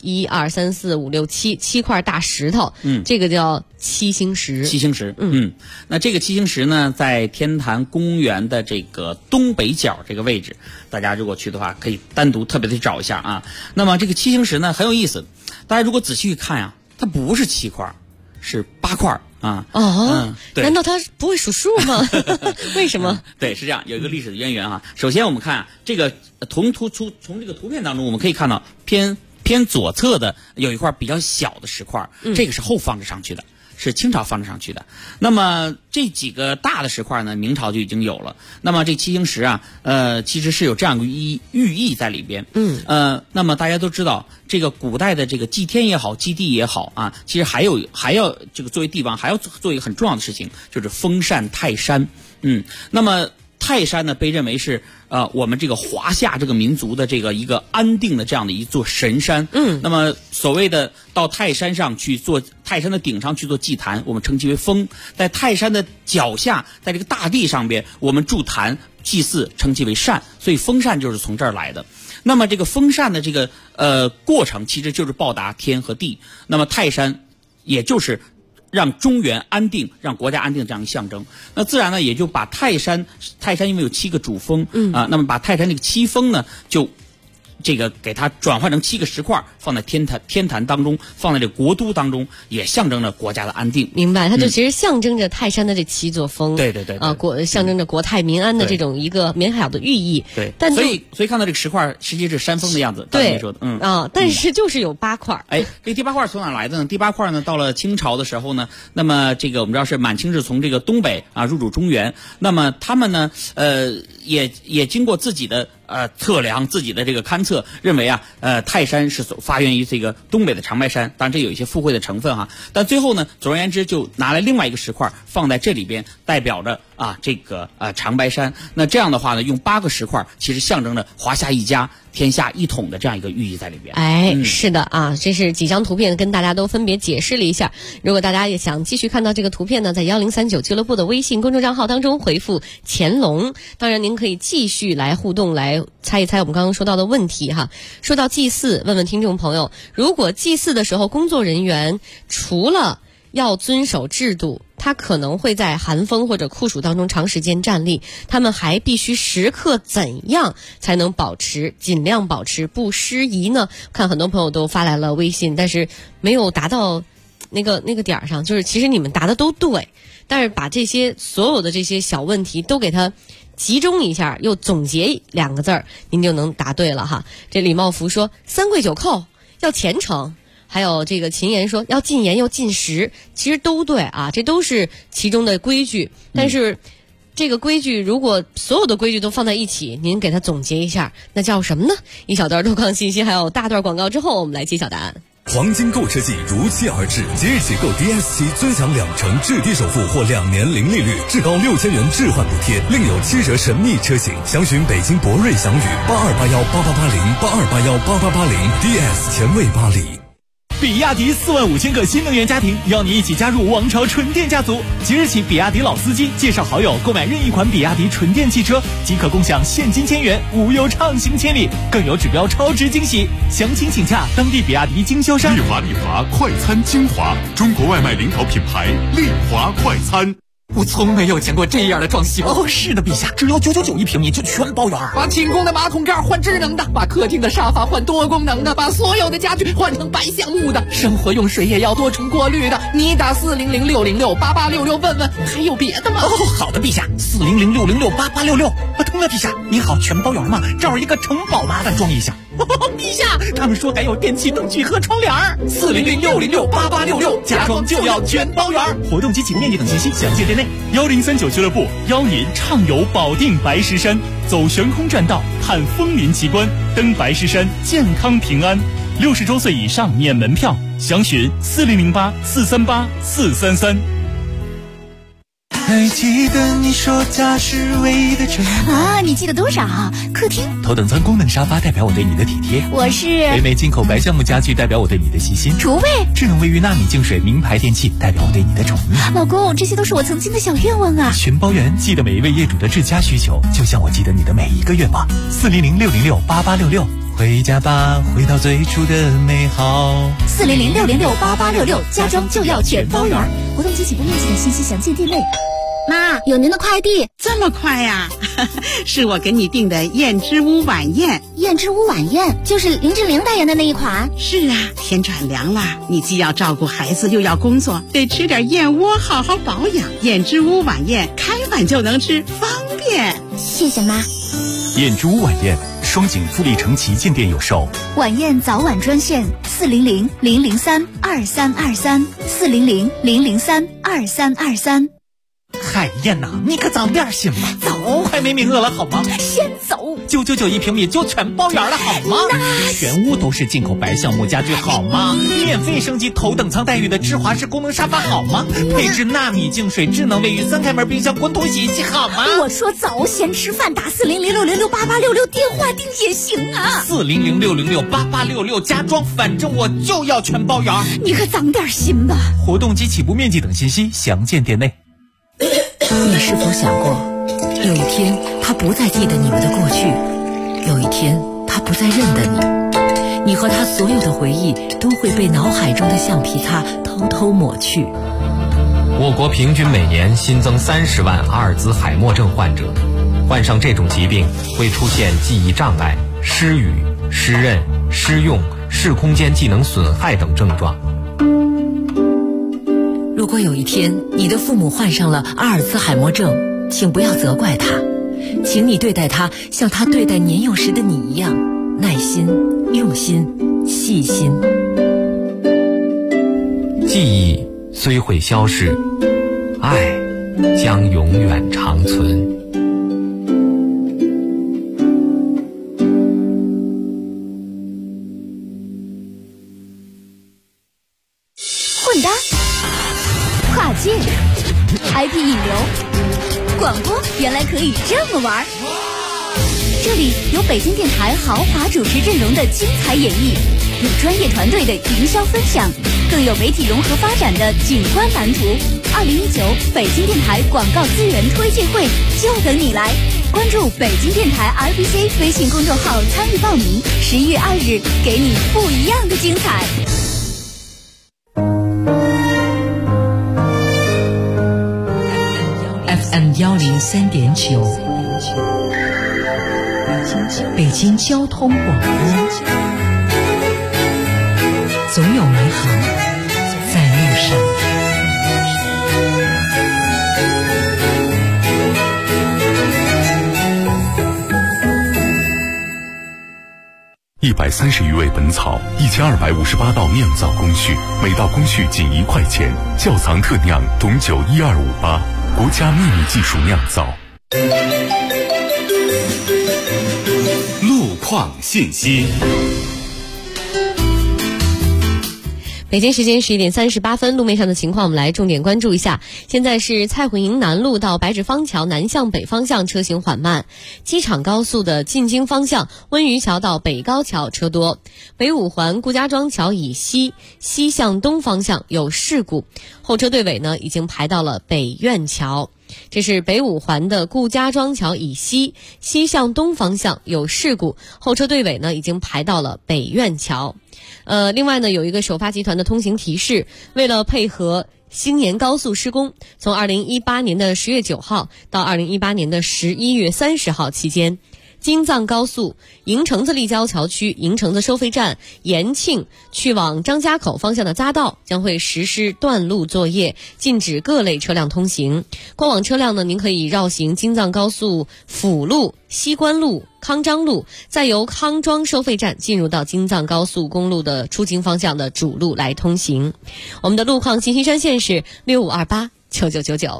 1、2、3、4、5、6、7块大石头，这个叫七星石。 七星石，那这个七星石呢，在天坛公园的这个东北角这个位置，大家如果去的话，可以单独特别的找一下啊。那么这个七星石呢很有意思，大家如果仔细去看呀，它不是7块，是8块啊。 难道它不会数数吗？为什么？ 对，是这样，有一个历史的渊源啊。首先我们看这个从这个图片当中，我们可以看到偏左侧的有一块比较小的石块，这个是后放置上去的。是清朝放置上去的。那么这几个大的石块呢，明朝就已经有了。那么这七星石啊，其实是有这样一个寓意在里边。那么大家都知道，这个古代的这个祭天也好，祭地也好啊，其实还要这个作为帝王还要做一个很重要的事情，就是封禅泰山。那么泰山呢，被认为是我们这个华夏这个民族的这个一个安定的这样的一座神山。那么所谓的到泰山上去做，泰山的顶上去做祭坛，我们称其为封；在泰山的脚下，在这个大地上边，我们筑坛祭祀，称其为禅。所以封禅就是从这儿来的。那么这个封禅的这个过程，其实就是报答天和地。那么泰山也就是让中原安定，让国家安定的这样一个象征。那自然呢，也就把泰山因为有7个主峰那么把泰山这个7峰呢，就这个给它转换成7个石块，放在天坛当中，放在这国都当中，也象征着国家的安定。 明白，它就其实象征着泰山的这7座峰。 对象征着国泰民安的这种一个美好的寓意。 对，所以看到这个石块，实际是山峰的样子。 对， 说的， 但是就是有8块。 这第8块从哪来的呢？第8块呢，到了清朝的时候呢，那么这个我们知道是满清是从这个东北入主中原，那么他们呢，也经过自己的测量，自己的这个勘测，认为泰山是发源于这个东北的长白山，当然这有一些附会的成分哈。但最后呢，总而言之，就拿来另外一个石块放在这里边，代表着这个长白山。那这样的话呢，用8个石块，其实象征着华夏一家，天下一统的这样一个寓意在里边。 是的啊，这是几张图片跟大家都分别解释了一下。如果大家也想继续看到这个图片呢，在1039俱乐部的微信公众账号当中回复乾隆，当然您可以继续来互动，来猜一猜我们刚刚说到的问题哈。说到祭祀，问问听众朋友，如果祭祀的时候工作人员除了要遵守制度，他可能会在寒风或者酷暑当中长时间站立，他们还必须时刻怎样才能尽量保持不失仪呢？看很多朋友都发来了微信，但是没有达到那个点儿上，就是其实你们答的都对，但是把所有的这些小问题都给它集中一下，又总结2个字儿，您就能答对了哈。这李茂福说：3跪9叩要虔诚， 还有这个秦岩说要禁盐又禁食，其实都对啊，这都是其中的规矩。但是这个规矩如果所有的规矩都放在一起，您给它总结一下，那叫什么呢？一小段路况信息还有大段广告之后，我们来揭晓答案。 黄金购车季如期而至，即日起购 DS7 尊享2成至低首付或2年零利率，至高6000元置换补贴，另有7折神秘车型。详询北京博瑞翔宇8281888082818880 DS 前卫巴黎。 比亚迪45000个新能源家庭，邀你一起加入王朝纯电家族。即日起，比亚迪老司机介绍好友购买任意款比亚迪纯电汽车，即可共享现金1000元，无忧畅行千里，更有指标超值惊喜。详情请洽当地比亚迪经销商。 丽华快餐精华，中国外卖领导品牌丽华快餐。 我从没有见过这样的装修。 哦，是的，陛下，只要999一平米就全包圆。 把寝宫的马桶盖换智能的，把客厅的沙发换多功能的，把所有的家具换成白橡木的，生活用水也要多重过滤的。你打400-606-8866问问，还有别的吗？ 哦，好的，陛下，400-606-8866。通了，陛下，您好，全包圆吗？这儿一个城堡，麻烦装一下。陛下，他们说还有电器灯具和窗帘 400-606-8866，家装就要全包圆。 活动及起步面积等信息详见店内。1039俱乐部邀您畅游保定白石山，走悬空栈道，看枫林奇观，登白石山，健康平安。60周岁以上免门票，详询4008-438-433。 还记得你说家是唯一的城啊？你记得多少？客厅头等舱功能沙发代表我对你的体贴， 我是北美进口白橡木家具代表我对你的细心， 厨卫智能卫浴纳米净水名牌电器代表我对你的宠溺。 老公，这些都是我曾经的小愿望啊！ 全包圆，记得每一位业主的至佳需求，就像我记得你的每一个愿望。400-606-8866，回家吧，回到最初的美好。 400-606-8866，家装就要全包圆。活动及起步面积的信息详见店内。妈，有您的快递。 这么快呀？是我给你订的燕之屋晚宴。 燕之屋晚宴就是林志玲代言的那一款。 是啊，天转凉了，你既要照顾孩子又要工作，得吃点燕窝好好保养。燕之屋晚宴开碗就能吃，方便。 谢谢妈。 燕之屋晚宴，双井富力城旗舰店有售。 晚宴早晚专线400-003-2323 400-003-2323。 海燕呐，你可早点行吗？ 走， 快没名额了好吗？ 先走。 999一平米就全包圆了好吗？全屋都是进口白橡木家具好吗？免费升级头等舱待遇的芝华士功能沙发好吗？配置纳米净水、智能卫浴、3开门冰箱、滚筒洗衣机好吗？ 我说早，先吃饭，打400-606-8866电话订也行啊。 400-606-8866家装，反正我就要全包圆。 你可长点心吧。 活动及起步面积等信息详见店内。 你是否想过，有一天他不再记得你们的过去，有一天他不再认得你，你和他所有的回忆都会被脑海中的橡皮擦偷偷抹去。 我国平均每年新增30万阿尔兹海默症患者，患上这种疾病会出现记忆障碍、失语、失认、失用、视空间技能损害等症状。 如果有一天你的父母患上了阿尔兹海默症，请不要责怪他，请你对待他像他对待年幼时的你一样，耐心、用心、细心。 记忆虽会消逝，爱将永远长存。 混搭跨界 IP 引流广播，原来可以这么玩。这里有北京电台豪华主持阵容的精彩演绎，有专业团队的营销分享，更有媒体融合发展的景观蓝图。2019北京电台广告资源推介会就等你来，关注北京电台 RBC 微信公众号参与报名，11月2日给你不一样的精彩。 FM 103.9，北京交通广播，总有美好在路上。 130余味本草，1258道酿造工序，每道工序仅1块钱。窖藏特酿董酒12588，国家秘密技术酿造。路况信息。 北京时间11点38分，路面上的情况我们来重点关注一下。现在是蔡混营南路到白纸坊桥南向北方向车行缓慢，机场高速的进京方向温榆桥到北高桥车多，北五环顾家庄桥以西西向东方向有事故，后车队尾呢已经排到了北苑桥。这是北五环的顾家庄桥以西西向东方向有事故，后车队尾呢已经排到了北苑桥。另外呢，有一个首发集团的通行提示，为了配合新年高速施工，从2018年的10月9号到2018年的11月30号期间，京藏高速营城子立交桥区营城子收费站延庆去往张家口方向的匝道将会实施断路作业，禁止各类车辆通行。过往车辆呢，您可以绕行京藏高速辅路、西关路、康庄路，再由康庄收费站进入到京藏高速公路的出京方向的主路来通行。我们的路况信息专线是65289999。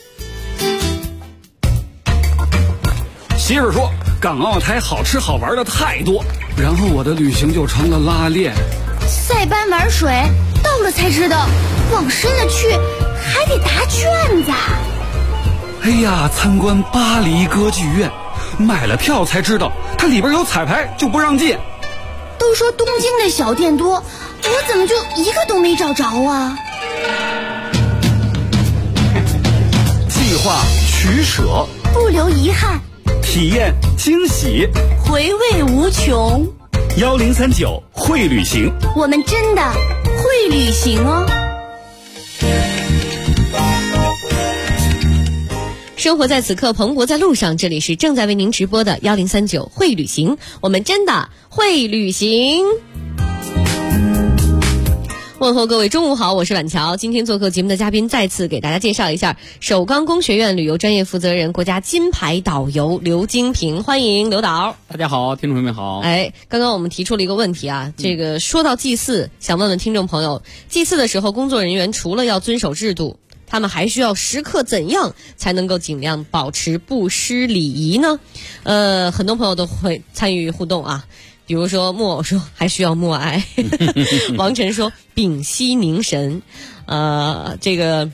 媳妇说港澳台好吃好玩的太多，然后我的旅行就成了拉练。 塞班玩水，到了才知道往深了去还得答卷子。 哎呀，参观巴黎歌剧院，买了票才知道它里边有彩排就不让进。 都说东京的小店多，我怎么就一个都没找着啊？ 计划取舍， 不留遗憾， 体验惊喜， 回味无穷。 1039会旅行， 我们真的会旅行哦。 生活在此刻，蓬勃在路上。这里是正在为您直播的1039会旅行，我们真的会旅行。问候各位中午好，我是婉乔。今天做客节目的嘉宾，再次给大家介绍一下首钢工学院旅游专业负责人、国家金牌导游刘金平，欢迎刘导。 大家好，听众朋友们好。 刚刚我们提出了一个问题啊，这个说到祭祀，想问问听众朋友，祭祀的时候，工作人员除了要遵守制度，他们还需要时刻怎样才能够尽量保持不失礼仪呢？很多朋友都会参与互动啊。比如说木偶说还需要默哀，王晨说屏息凝神，这个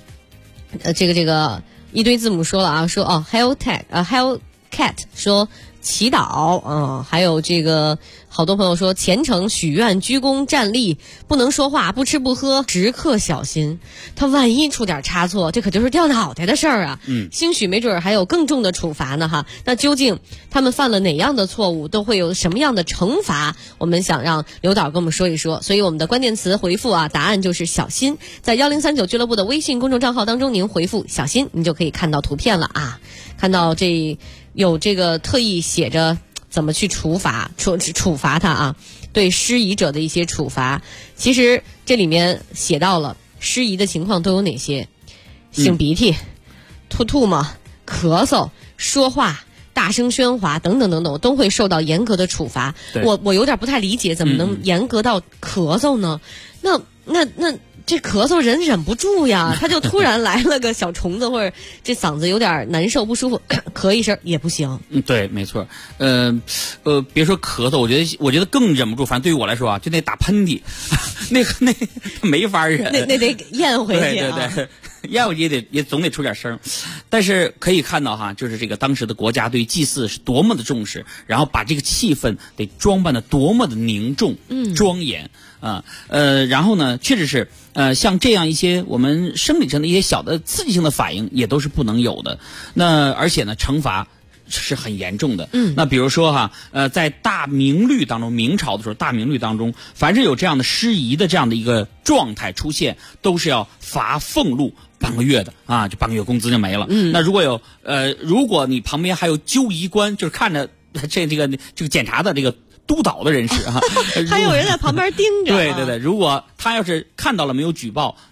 一堆字母说了啊，说Hell Cat 说祈祷，还有这个好多朋友说虔诚许愿鞠躬站立，不能说话，不吃不喝，时刻小心。他万一出点差错，这可就是掉脑袋的事儿啊！兴许没准还有更重的处罚呢哈。那究竟他们犯了哪样的错误，都会有什么样的惩罚？我们想让刘导跟我们说一说。所以我们的关键词回复啊，答案就是小心。在1039俱乐部的微信公众账号当中，您回复小心，您就可以看到图片了啊，看到有这个特意写着怎么去处罚他啊，对失仪者的一些处罚。其实这里面写到了失仪的情况都有哪些：擤鼻涕、吐唾沫、咳嗽、说话、大声喧哗等等等等，都会受到严格的处罚。我有点不太理解，怎么能严格到咳嗽呢？那这咳嗽人忍不住呀，他就突然来了个小虫子，或者这嗓子有点难受不舒服，咳一声也不行。 对，没错。别说咳嗽，我觉得更忍不住。反正对于我来说啊，就那打喷嚏，那没法忍， 那得咽回去啊。 对。咽回去也总得出点声。但是可以看到哈，就是这个当时的国家对祭祀是多么的重视，然后把这个气氛得装扮的多么的凝重、庄严啊。然后呢，确实是像这样一些我们生理上的一些小的刺激性的反应也都是不能有的。那而且呢，惩罚是很严重的。那比如说哈，在大明律当中，明朝的时候，大明律当中，凡是有这样的失仪的这样的一个状态出现，都是要罚俸禄半个月的啊，就半个月工资就没了。那如果你旁边还有纠仪官，就是看着这个检查的这个督导的人士啊， 还有人在旁边盯着。 对，如果他要是看到了没有举报，那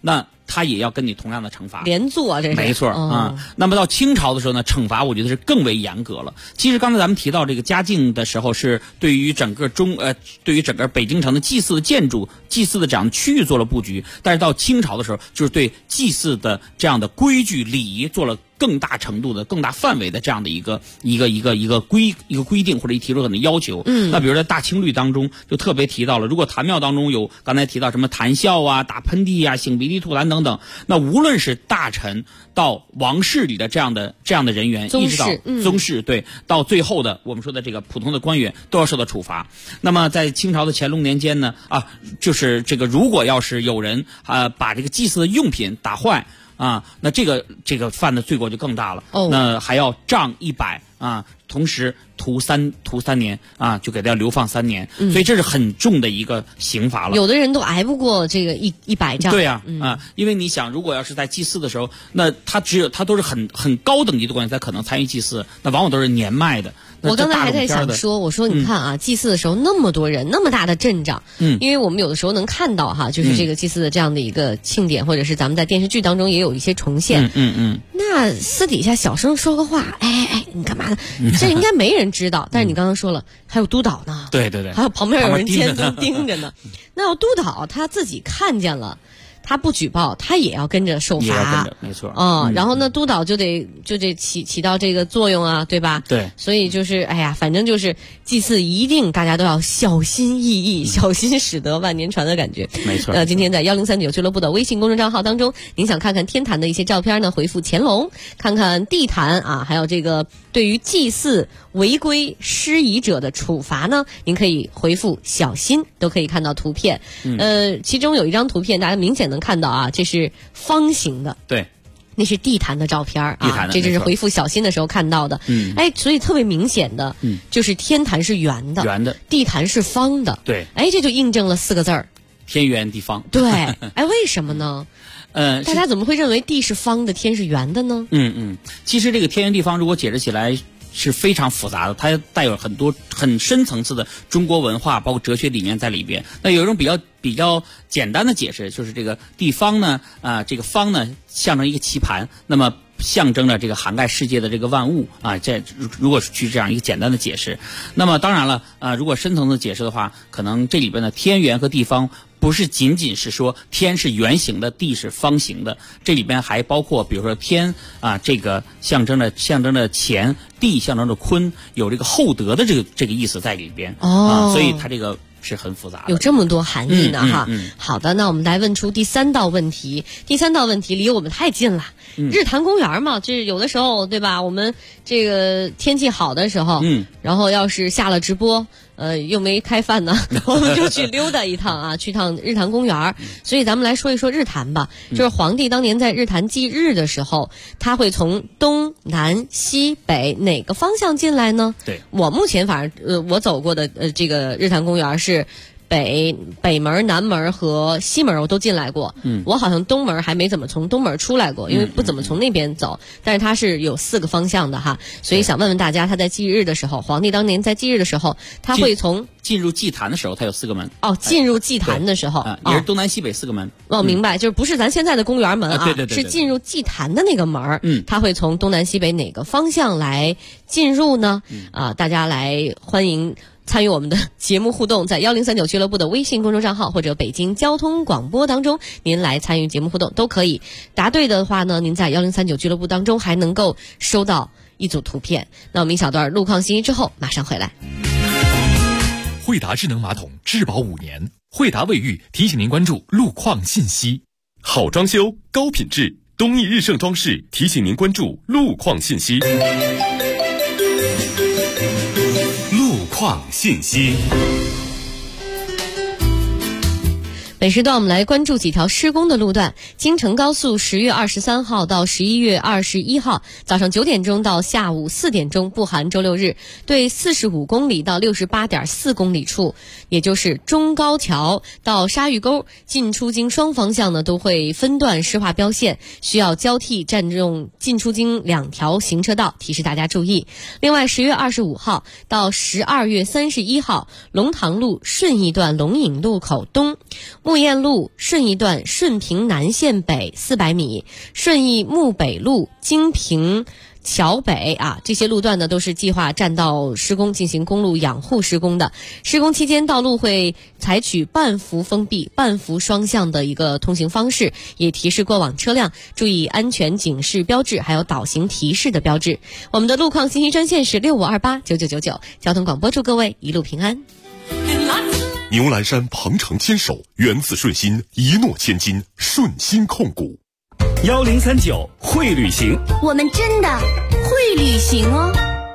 他也要跟你同样的惩罚， 连坐这是没错啊。那么到清朝的时候呢，惩罚我觉得是更为严格了。其实刚才咱们提到这个嘉靖的时候，是对于整个北京城的祭祀的建筑、祭祀的这样的区域做了布局，但是到清朝的时候，就是对祭祀的这样的规矩礼仪做了更大程度的、更大范围的这样的一个规定或者提出很多要求。那比如在大清律当中就特别提到了，如果坛庙当中有刚才提到什么谈笑啊、打喷嚏啊、擤鼻涕、吐痰等等，那无论是大臣到王室里的这样的人员，一直到宗室，对，到最后的我们说的这个普通的官员都要受到处罚。那么在清朝的乾隆年间呢，就是这个如果要是有人把这个祭祀的用品打坏那这个犯的罪过就更大了。那还要杖100同时徒三年就给他流放3年。所以这是很重的一个刑罚了。 有的人都挨不过这个100杖。 对呀，因为你想，如果要是在祭祀的时候，那他都是很高等级的官员才可能参与祭祀，那往往都是年迈的。 我刚才还在想说，我说你看祭祀的时候那么多人，那么大的阵仗，因为我们有的时候能看到就是这个祭祀的这样的一个庆典，或者是咱们在电视剧当中也有一些重现。那私底下小声说个话，哎，你干嘛呢？这应该没人知道。但是你刚刚说了，还有督导呢， 对， 还有旁边有人监督盯着呢。那要督导他自己看见了，他不举报，他也要跟着受罚， 没错然后呢，督导就得起到这个作用啊，对吧？ 对， 所以就是反正就是祭祀一定大家都要小心翼翼，小心驶得万年船的感觉。 没错。 今天在1039俱乐部的微信公众账号当中，您想看看天坛的一些照片呢，回复乾隆；看看地坛还有这个对于祭祀违规失仪者的处罚呢，您可以回复小心，都可以看到图片。其中有一张图片大家明显能看到这是方形的， 对， 那是地坛的照片这就是回复小心的时候看到的。所以特别明显的就是天坛是圆的，地坛是方的。 对， 这就印证了4个字儿： 天圆地方。 对，为什么呢？大家怎么会认为地是方的，天是圆的呢？ 其实这个天圆地方如果解释起来是非常复杂的，它带有很多很深层次的中国文化包括哲学理念在里边。那有一种比较简单的解释，就是这个地方呢这个方呢象征一个棋盘，那么象征着这个涵盖世界的这个万物这如果是去这样一个简单的解释，那么当然了如果深层次解释的话，可能这里边的天圆和地方不是仅仅是说天是圆形的，地是方形的，这里边还包括比如说天这个象征着乾，地象征着坤，有这个厚德的这个意思在里边所以它这个是很复杂的， 有这么多含义呢好的，那我们来问出第3道问题。第3道问题离我们太近了，日坛公园嘛，这有的时候对吧，我们这个天气好的时候然后要是下了直播又没开饭呢，我们就去溜达一趟去趟日坛公园。所以咱们来说一说日坛吧。就是皇帝当年在日坛祭日的时候，他会从东南西北哪个方向进来呢？ 对， 我目前反正我走过的这个日坛公园是北门、南门和西门我都进来过。我好像东门还没怎么从东门出来过，因为不怎么从那边走。但是它是有4个方向的所以想问问大家，他在祭日的时候，皇帝当年在祭日的时候，他会从进入祭坛的时候，它有4个门。 进入祭坛的时候也是东南西北4个门。 明白，就是不是咱现在的公园门对， 是进入祭坛的那个门。他会从东南西北哪个方向来进入呢？大家来欢迎参与我们的节目互动，在1039俱乐部的微信公众账号或者北京交通广播当中，您来参与节目互动都可以。答对的话呢，您在1039俱乐部当中还能够收到一组图片。那我们一小段路况信息之后马上回来。 惠达智能马桶质保5年，惠达卫浴提醒您关注路况信息。好装修高品质，东益日盛装饰提醒您关注路况信息。路况信息。 本时段我们来关注几条施工的路段。京承高速10月23号到11月21号早上9点钟到下午4点钟，不含周六日，对45公里到68.4公里处，也就是中高桥到沙峪沟进出京双方向呢，都会分段施划标线，需要交替占用进出京2条行车道，提示大家注意。另外10月25号到12月31号，龙塘路顺义段龙引路口东，目木堰路顺义段顺平南线北400米，顺义木北路金平桥北啊，这些路段呢都是计划占道施工进行公路养护施工的。施工期间，道路会采取半幅封闭、半幅双向的一个通行方式，也提示过往车辆注意安全警示标志，还有导行提示的标志。我们的路况信息专线是65289999，交通广播祝各位一路平安。 牛栏山鹏程牵手，源自顺心，一诺千金，顺心控股。 1039会旅行， 我们真的会旅行哦。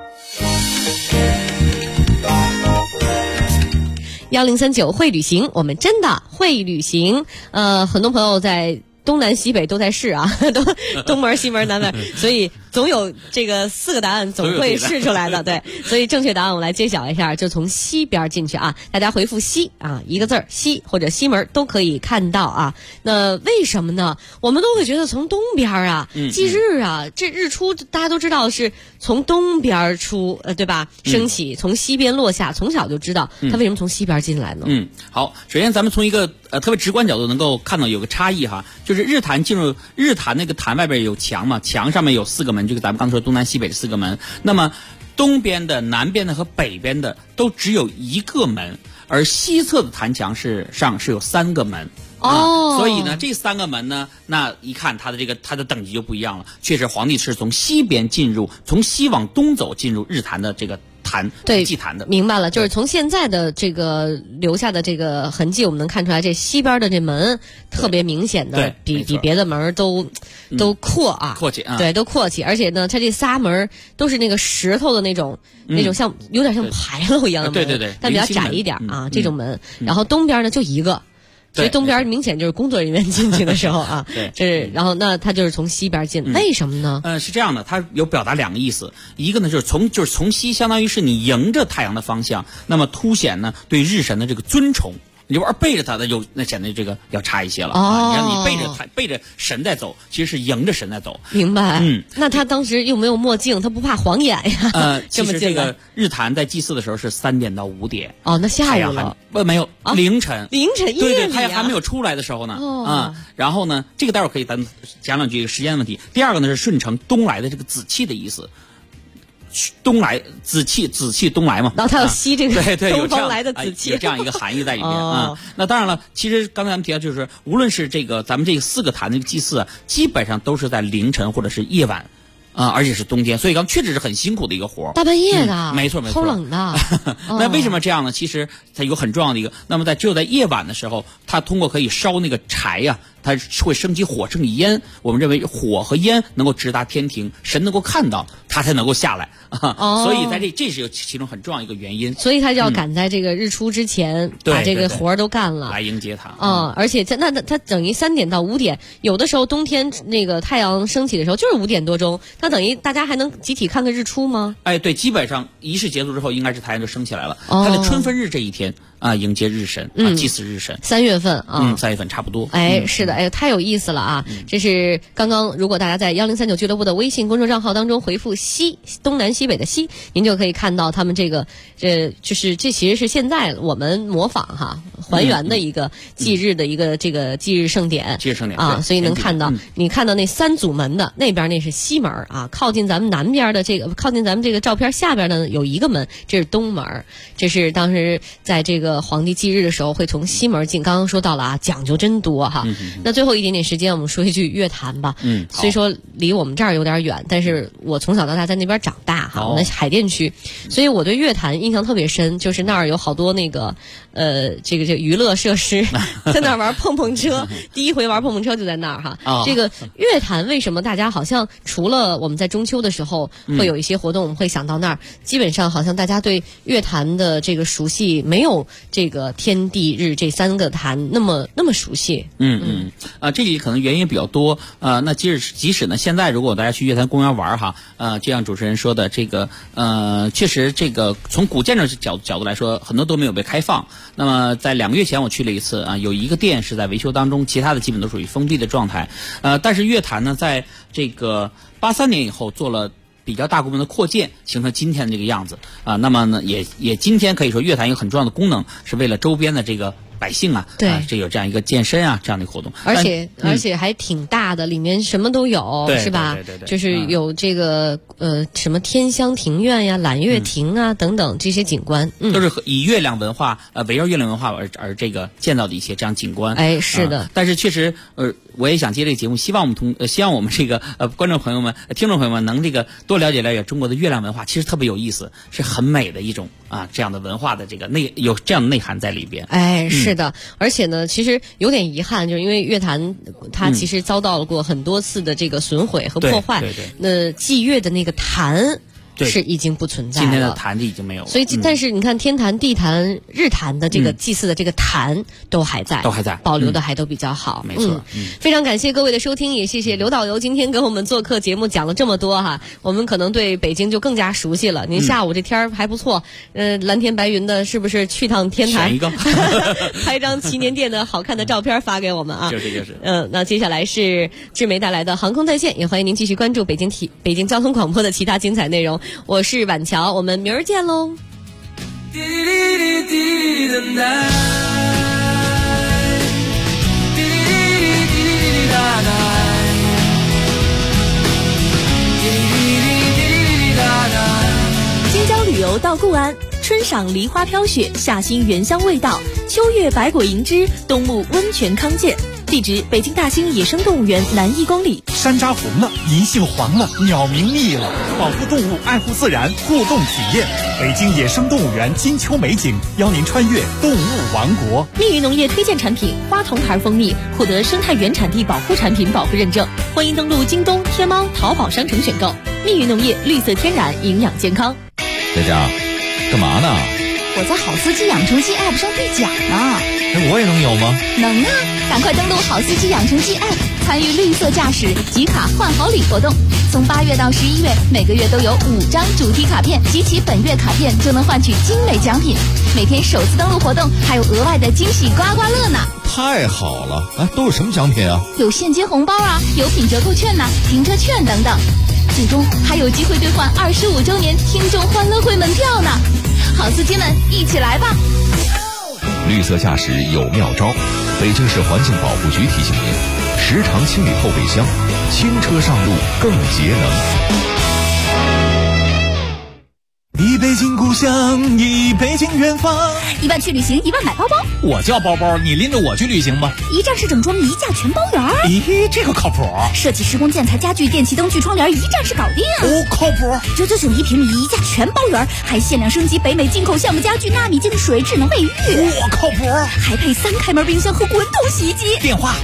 1039会旅行，我们真的会旅行。很多朋友在东南西北都在试啊，东门西门南门，所以总有这个4个答案总会试出来的。对，所以正确答案我来揭晓一下，就从西边进去啊，大家回复西啊，一个字儿西或者西门都可以看到啊。那为什么呢？我们都会觉得从东边啊，忌日啊，这日出大家都知道是从东边出，对吧？升起，从西边落下，从小就知道它为什么从西边进来呢？ 好，首先咱们从一个特别直观角度能够看到有个差异哈，就是日坛进入日坛那个坛外边有墙嘛，墙上面有4个门，这个咱们刚说东南西北的4个门，那么东边的、南边的和北边的都只有1个门，而西侧的坛墙上是有3个门。所以呢，这3个门呢，那一看它的等级就不一样了。确实，皇帝是从西边进入，从西往东走进入日坛的这个坛， 对， 祭坛的。 明白了，就是从现在的这个留下的这个痕迹，我们能看出来，这西边的这门特别明显的，比别的门都阔啊， 阔气啊， 对，都阔气。而且呢，它这3门都是那个石头的那种像有点像牌楼一样的门， 对， 但比较窄一点啊，这种门。然后东边呢就1个。所以东边明显就是工作人员进去的时候啊， 对， 然后那他就是从西边进，为什么呢？ 是这样的，它有表达2个意思，一个呢就是从西，相当于是你迎着太阳的方向，那么凸显呢对日神的这个尊崇。你玩背着他的那显得这个要差一些了你让你背着神在走，其实是迎着神在走。 明白。那他当时又没有墨镜，他不怕晃眼呀？ 其实这个日坛在祭祀的时候是3点到5点。 那下午了？ 没有，凌晨对， 太阳还没有出来的时候呢。然后呢，这个待会儿可以咱讲两句时间的问题。第二个呢是顺承东来的这个紫气的意思。东来紫气东来嘛， 然后它要吸这个对东方来的紫气， 有这样一个含义在里面那当然了，其实刚才咱们提到，就是无论是这个咱们这个4个坛的祭祀，基本上都是在凌晨或者是夜晚。而且是冬天，所以确实是很辛苦的一个活， 大半夜的， 没错， 齁冷的。 那为什么这样呢？其实它有很重要的一个，那么只有在夜晚的时候，它通过可以烧那个柴呀，它会升起火，升起烟。我们认为火和烟能够直达天庭，神能够看到，它才能够下来所以在这是其中很重要一个原因。 所以他就要赶在这个日出之前，把这个活都干了， 来迎接他。 而且它等于3点到5点，有的时候冬天那个太阳升起的时候就是5点多钟。那等于大家还能集体看个日出吗？ 对，基本上仪式结束之后，应该是太阳就升起来了。它的春分日这一天迎接日神祭祀日神。 3月份 3月份差不多。 是的，太有意思了啊！这是刚刚，如果大家在1039俱乐部的微信公众账号当中回复西，东南西北的西，您就可以看到他们这就是这其实是现在我们模仿还原的一个祭日的一个这个祭日盛典。 祭日盛典所以能看到你看到那3组门的那边那是西门靠近咱们南边的靠近咱们这个照片下边的有1个门，这是东门。这是当时在这个皇帝祭日的时候会从西门进。刚刚说到了讲究真多那最后一点点时间，我们说一句月坛吧。虽说离我们这儿有点远，但是我从小到大在那边长大我们海淀区，所以我对月坛印象特别深。就是那儿有好多那个这个娱乐设施，在那儿玩碰碰车。第一回玩碰碰车就在那儿这个月坛为什么大家好像除了我们在中秋的时候会有一些活动，我们会想到那儿，基本上好像大家对月坛的这个熟悉没有这个天地日这3个坛那么熟悉。 这里可能原因比较多。那即使呢，现在如果大家去月坛公园玩就像主持人说的，这个确实这个从古建筑角度来说，很多都没有被开放。那么在2个月前我去了一次有一个店是在维修当中，其他的基本都属于封闭的状态。但是月坛呢，在这个83年以后做了比较大规模的扩建，形成今天的这个样子那么呢，也今天可以说月坛有很重要的功能，是为了周边的这个百姓啊， 对， 这有这样一个健身啊这样的活动， 而且还挺大的，里面什么都有，是吧？ 对， 就是有这个什么天香庭院呀、揽月亭啊等等这些景观， 都是以月亮文化围绕月亮文化而这个建造的一些这样景观。 哎，是的。 但是确实我也想接这个节目，希望我们这个观众朋友们、听众朋友们能这个多了解中国的月亮文化，其实特别有意思，是很美的一种这样的文化的这个有这样的内涵在里边。 哎，是的，而且呢，其实有点遗憾，就是因为乐坛它其实遭到过很多次的这个损毁和破坏。 对。 那祭月的那个坛是已经不存在了， 今天的坛子已经没有了。 所以，但是你看天坛、地坛、日坛的这个祭祀的这个坛都还在，保留的还都比较好。 没错。 非常感谢各位的收听，也谢谢刘导游今天跟我们做客节目讲了这么多哈，我们可能对北京就更加熟悉了。您下午这天还不错，蓝天白云的，是不是去趟天坛？ 选一个拍张祈年殿的好看的照片发给我们啊！ 就是。 那接下来是志梅带来的航空在线，也欢迎您继续关注北京交通广播的其他精彩内容。我是晚乔，我们明儿见喽。 京郊旅游到固安，春赏梨花飘雪，夏欣原香味道，秋月百果迎之，冬沐温泉康健。地址：北京大兴野生动物园南1公里。 山楂红了，银杏黄了，鸟鸣腻了，保护动物，爱护自然，互动体验。北京野生动物园金秋美景，邀您穿越动物王国。 蜜鱼农业推荐产品花童牌蜂蜜获得生态原产地保护产品保护认证，欢迎登录京东、天猫、淘宝商城选购。蜜鱼农业绿色天然，营养健康。 佳佳，干嘛呢？ 我在好司机养成记 App 上兑奖呢。 我也能有吗？ 能啊！赶快登录好司机养成记 App， 参与绿色驾驶集卡换好礼活动。从8月到11月，每个月都有5张主题卡片，集齐本月卡片就能换取精美奖品。每天首次登录活动还有额外的惊喜刮刮乐呢！ 太好了！都有什么奖品啊？ 有现金红包啊，有品折扣券停车券等等。最终还有机会兑换25周年听众欢乐会门票呢！好司机们，一起来吧！ 绿色驾驶有妙招，北京市环境保护局提醒您：时常清理后备箱，轻车上路更节能。 一北京故乡，一北京远方。 1万去旅行，1万买包包。 我叫包包，你拎着我去旅行吧。 一站式整装，一价全包圆。 咦，这个靠谱。 设计施工建材家具电器灯具窗帘，一站式搞定。 靠谱。 999一平米，一价全包圆，还限量升级北美进口橡木家具、纳米净水、智能卫浴。 靠谱。 还配3开门冰箱和滚筒洗衣机。 电话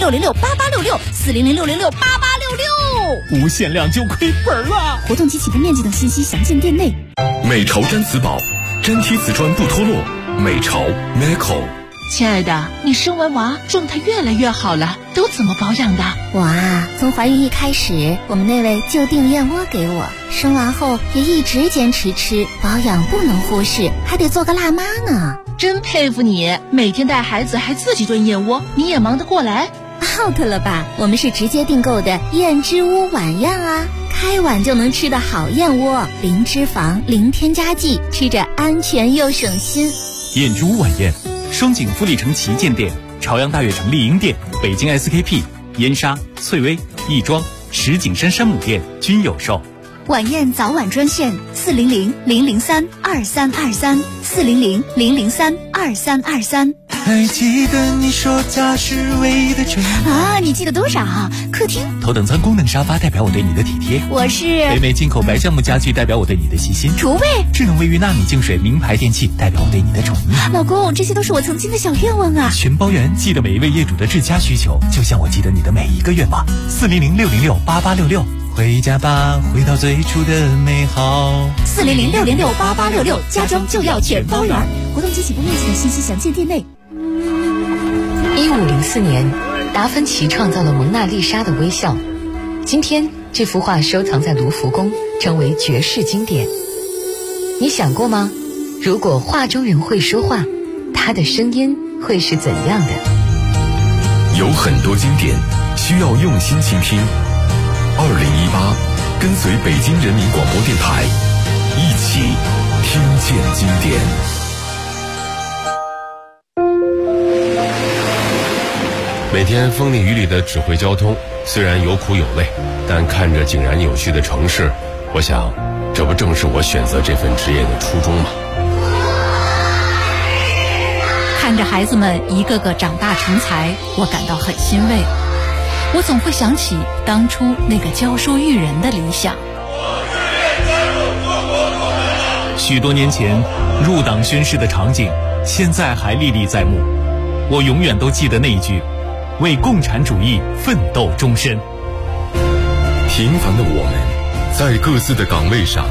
：400-606-8866，400-606-8866。 无限量就亏本了。 活动及起步面积等信息详见店内。 美潮毡瓷宝，真贴瓷砖不脱落。美潮 Meco。 亲爱的，你生完娃状态越来越好了，都怎么保养的？ 我啊，从怀孕一开始，我们那位就订燕窝给我，生完后也一直坚持吃，保养不能忽视，还得做个辣妈呢。 真佩服你，每天带孩子还自己炖燕窝，你也忙得过来 ？out 了吧？我们是直接订购的燕之屋晚宴啊，开碗就能吃的好燕窝，零脂肪，零添加剂，吃着安全又省心。 燕之屋晚宴，双井富力城旗舰店、朝阳大悦城丽婴店、北京 SKP、燕莎、翠微、亦庄、石景山山姆店均有售。 晚宴早晚专线400-003-2323，400-003-2323。 还记得你说家是唯一的真啊？你记得多少？客厅头等舱功能沙发代表我对你的体贴， 我是北美进口白橡木家具代表我对你的细心， 厨卫智能卫浴纳米净水名牌电器代表我对你的宠溺。 老公，这些都是我曾经的小愿望啊！ 全包圆，记得每一位业主的至佳需求，就像我记得你的每一个愿望。400-606-8866，回家吧，回到最初的美好。 400-606-8866，家装就要全包圆。活动及起步面积等信息详见店内。 1504年，达芬奇创造了蒙娜丽莎的微笑。今天，这幅画收藏在卢浮宫，成为绝世经典。你想过吗？如果画中人会说话，他的声音会是怎样的？ 有很多经典需要用心倾听。2018，跟随北京人民广播电台，一起听见经典。 天风里雨里的指挥交通，虽然有苦有累，但看着井然有序的城市，我想，这不正是我选择这份职业的初衷吗？ 看着孩子们一个个长大成才，我感到很欣慰。我总会想起当初那个教书育人的理想。 许多年前入党宣誓的场景，现在还历历在目。我永远都记得那一句：为共产主义奋斗终身。 平凡的我们，在各自的岗位上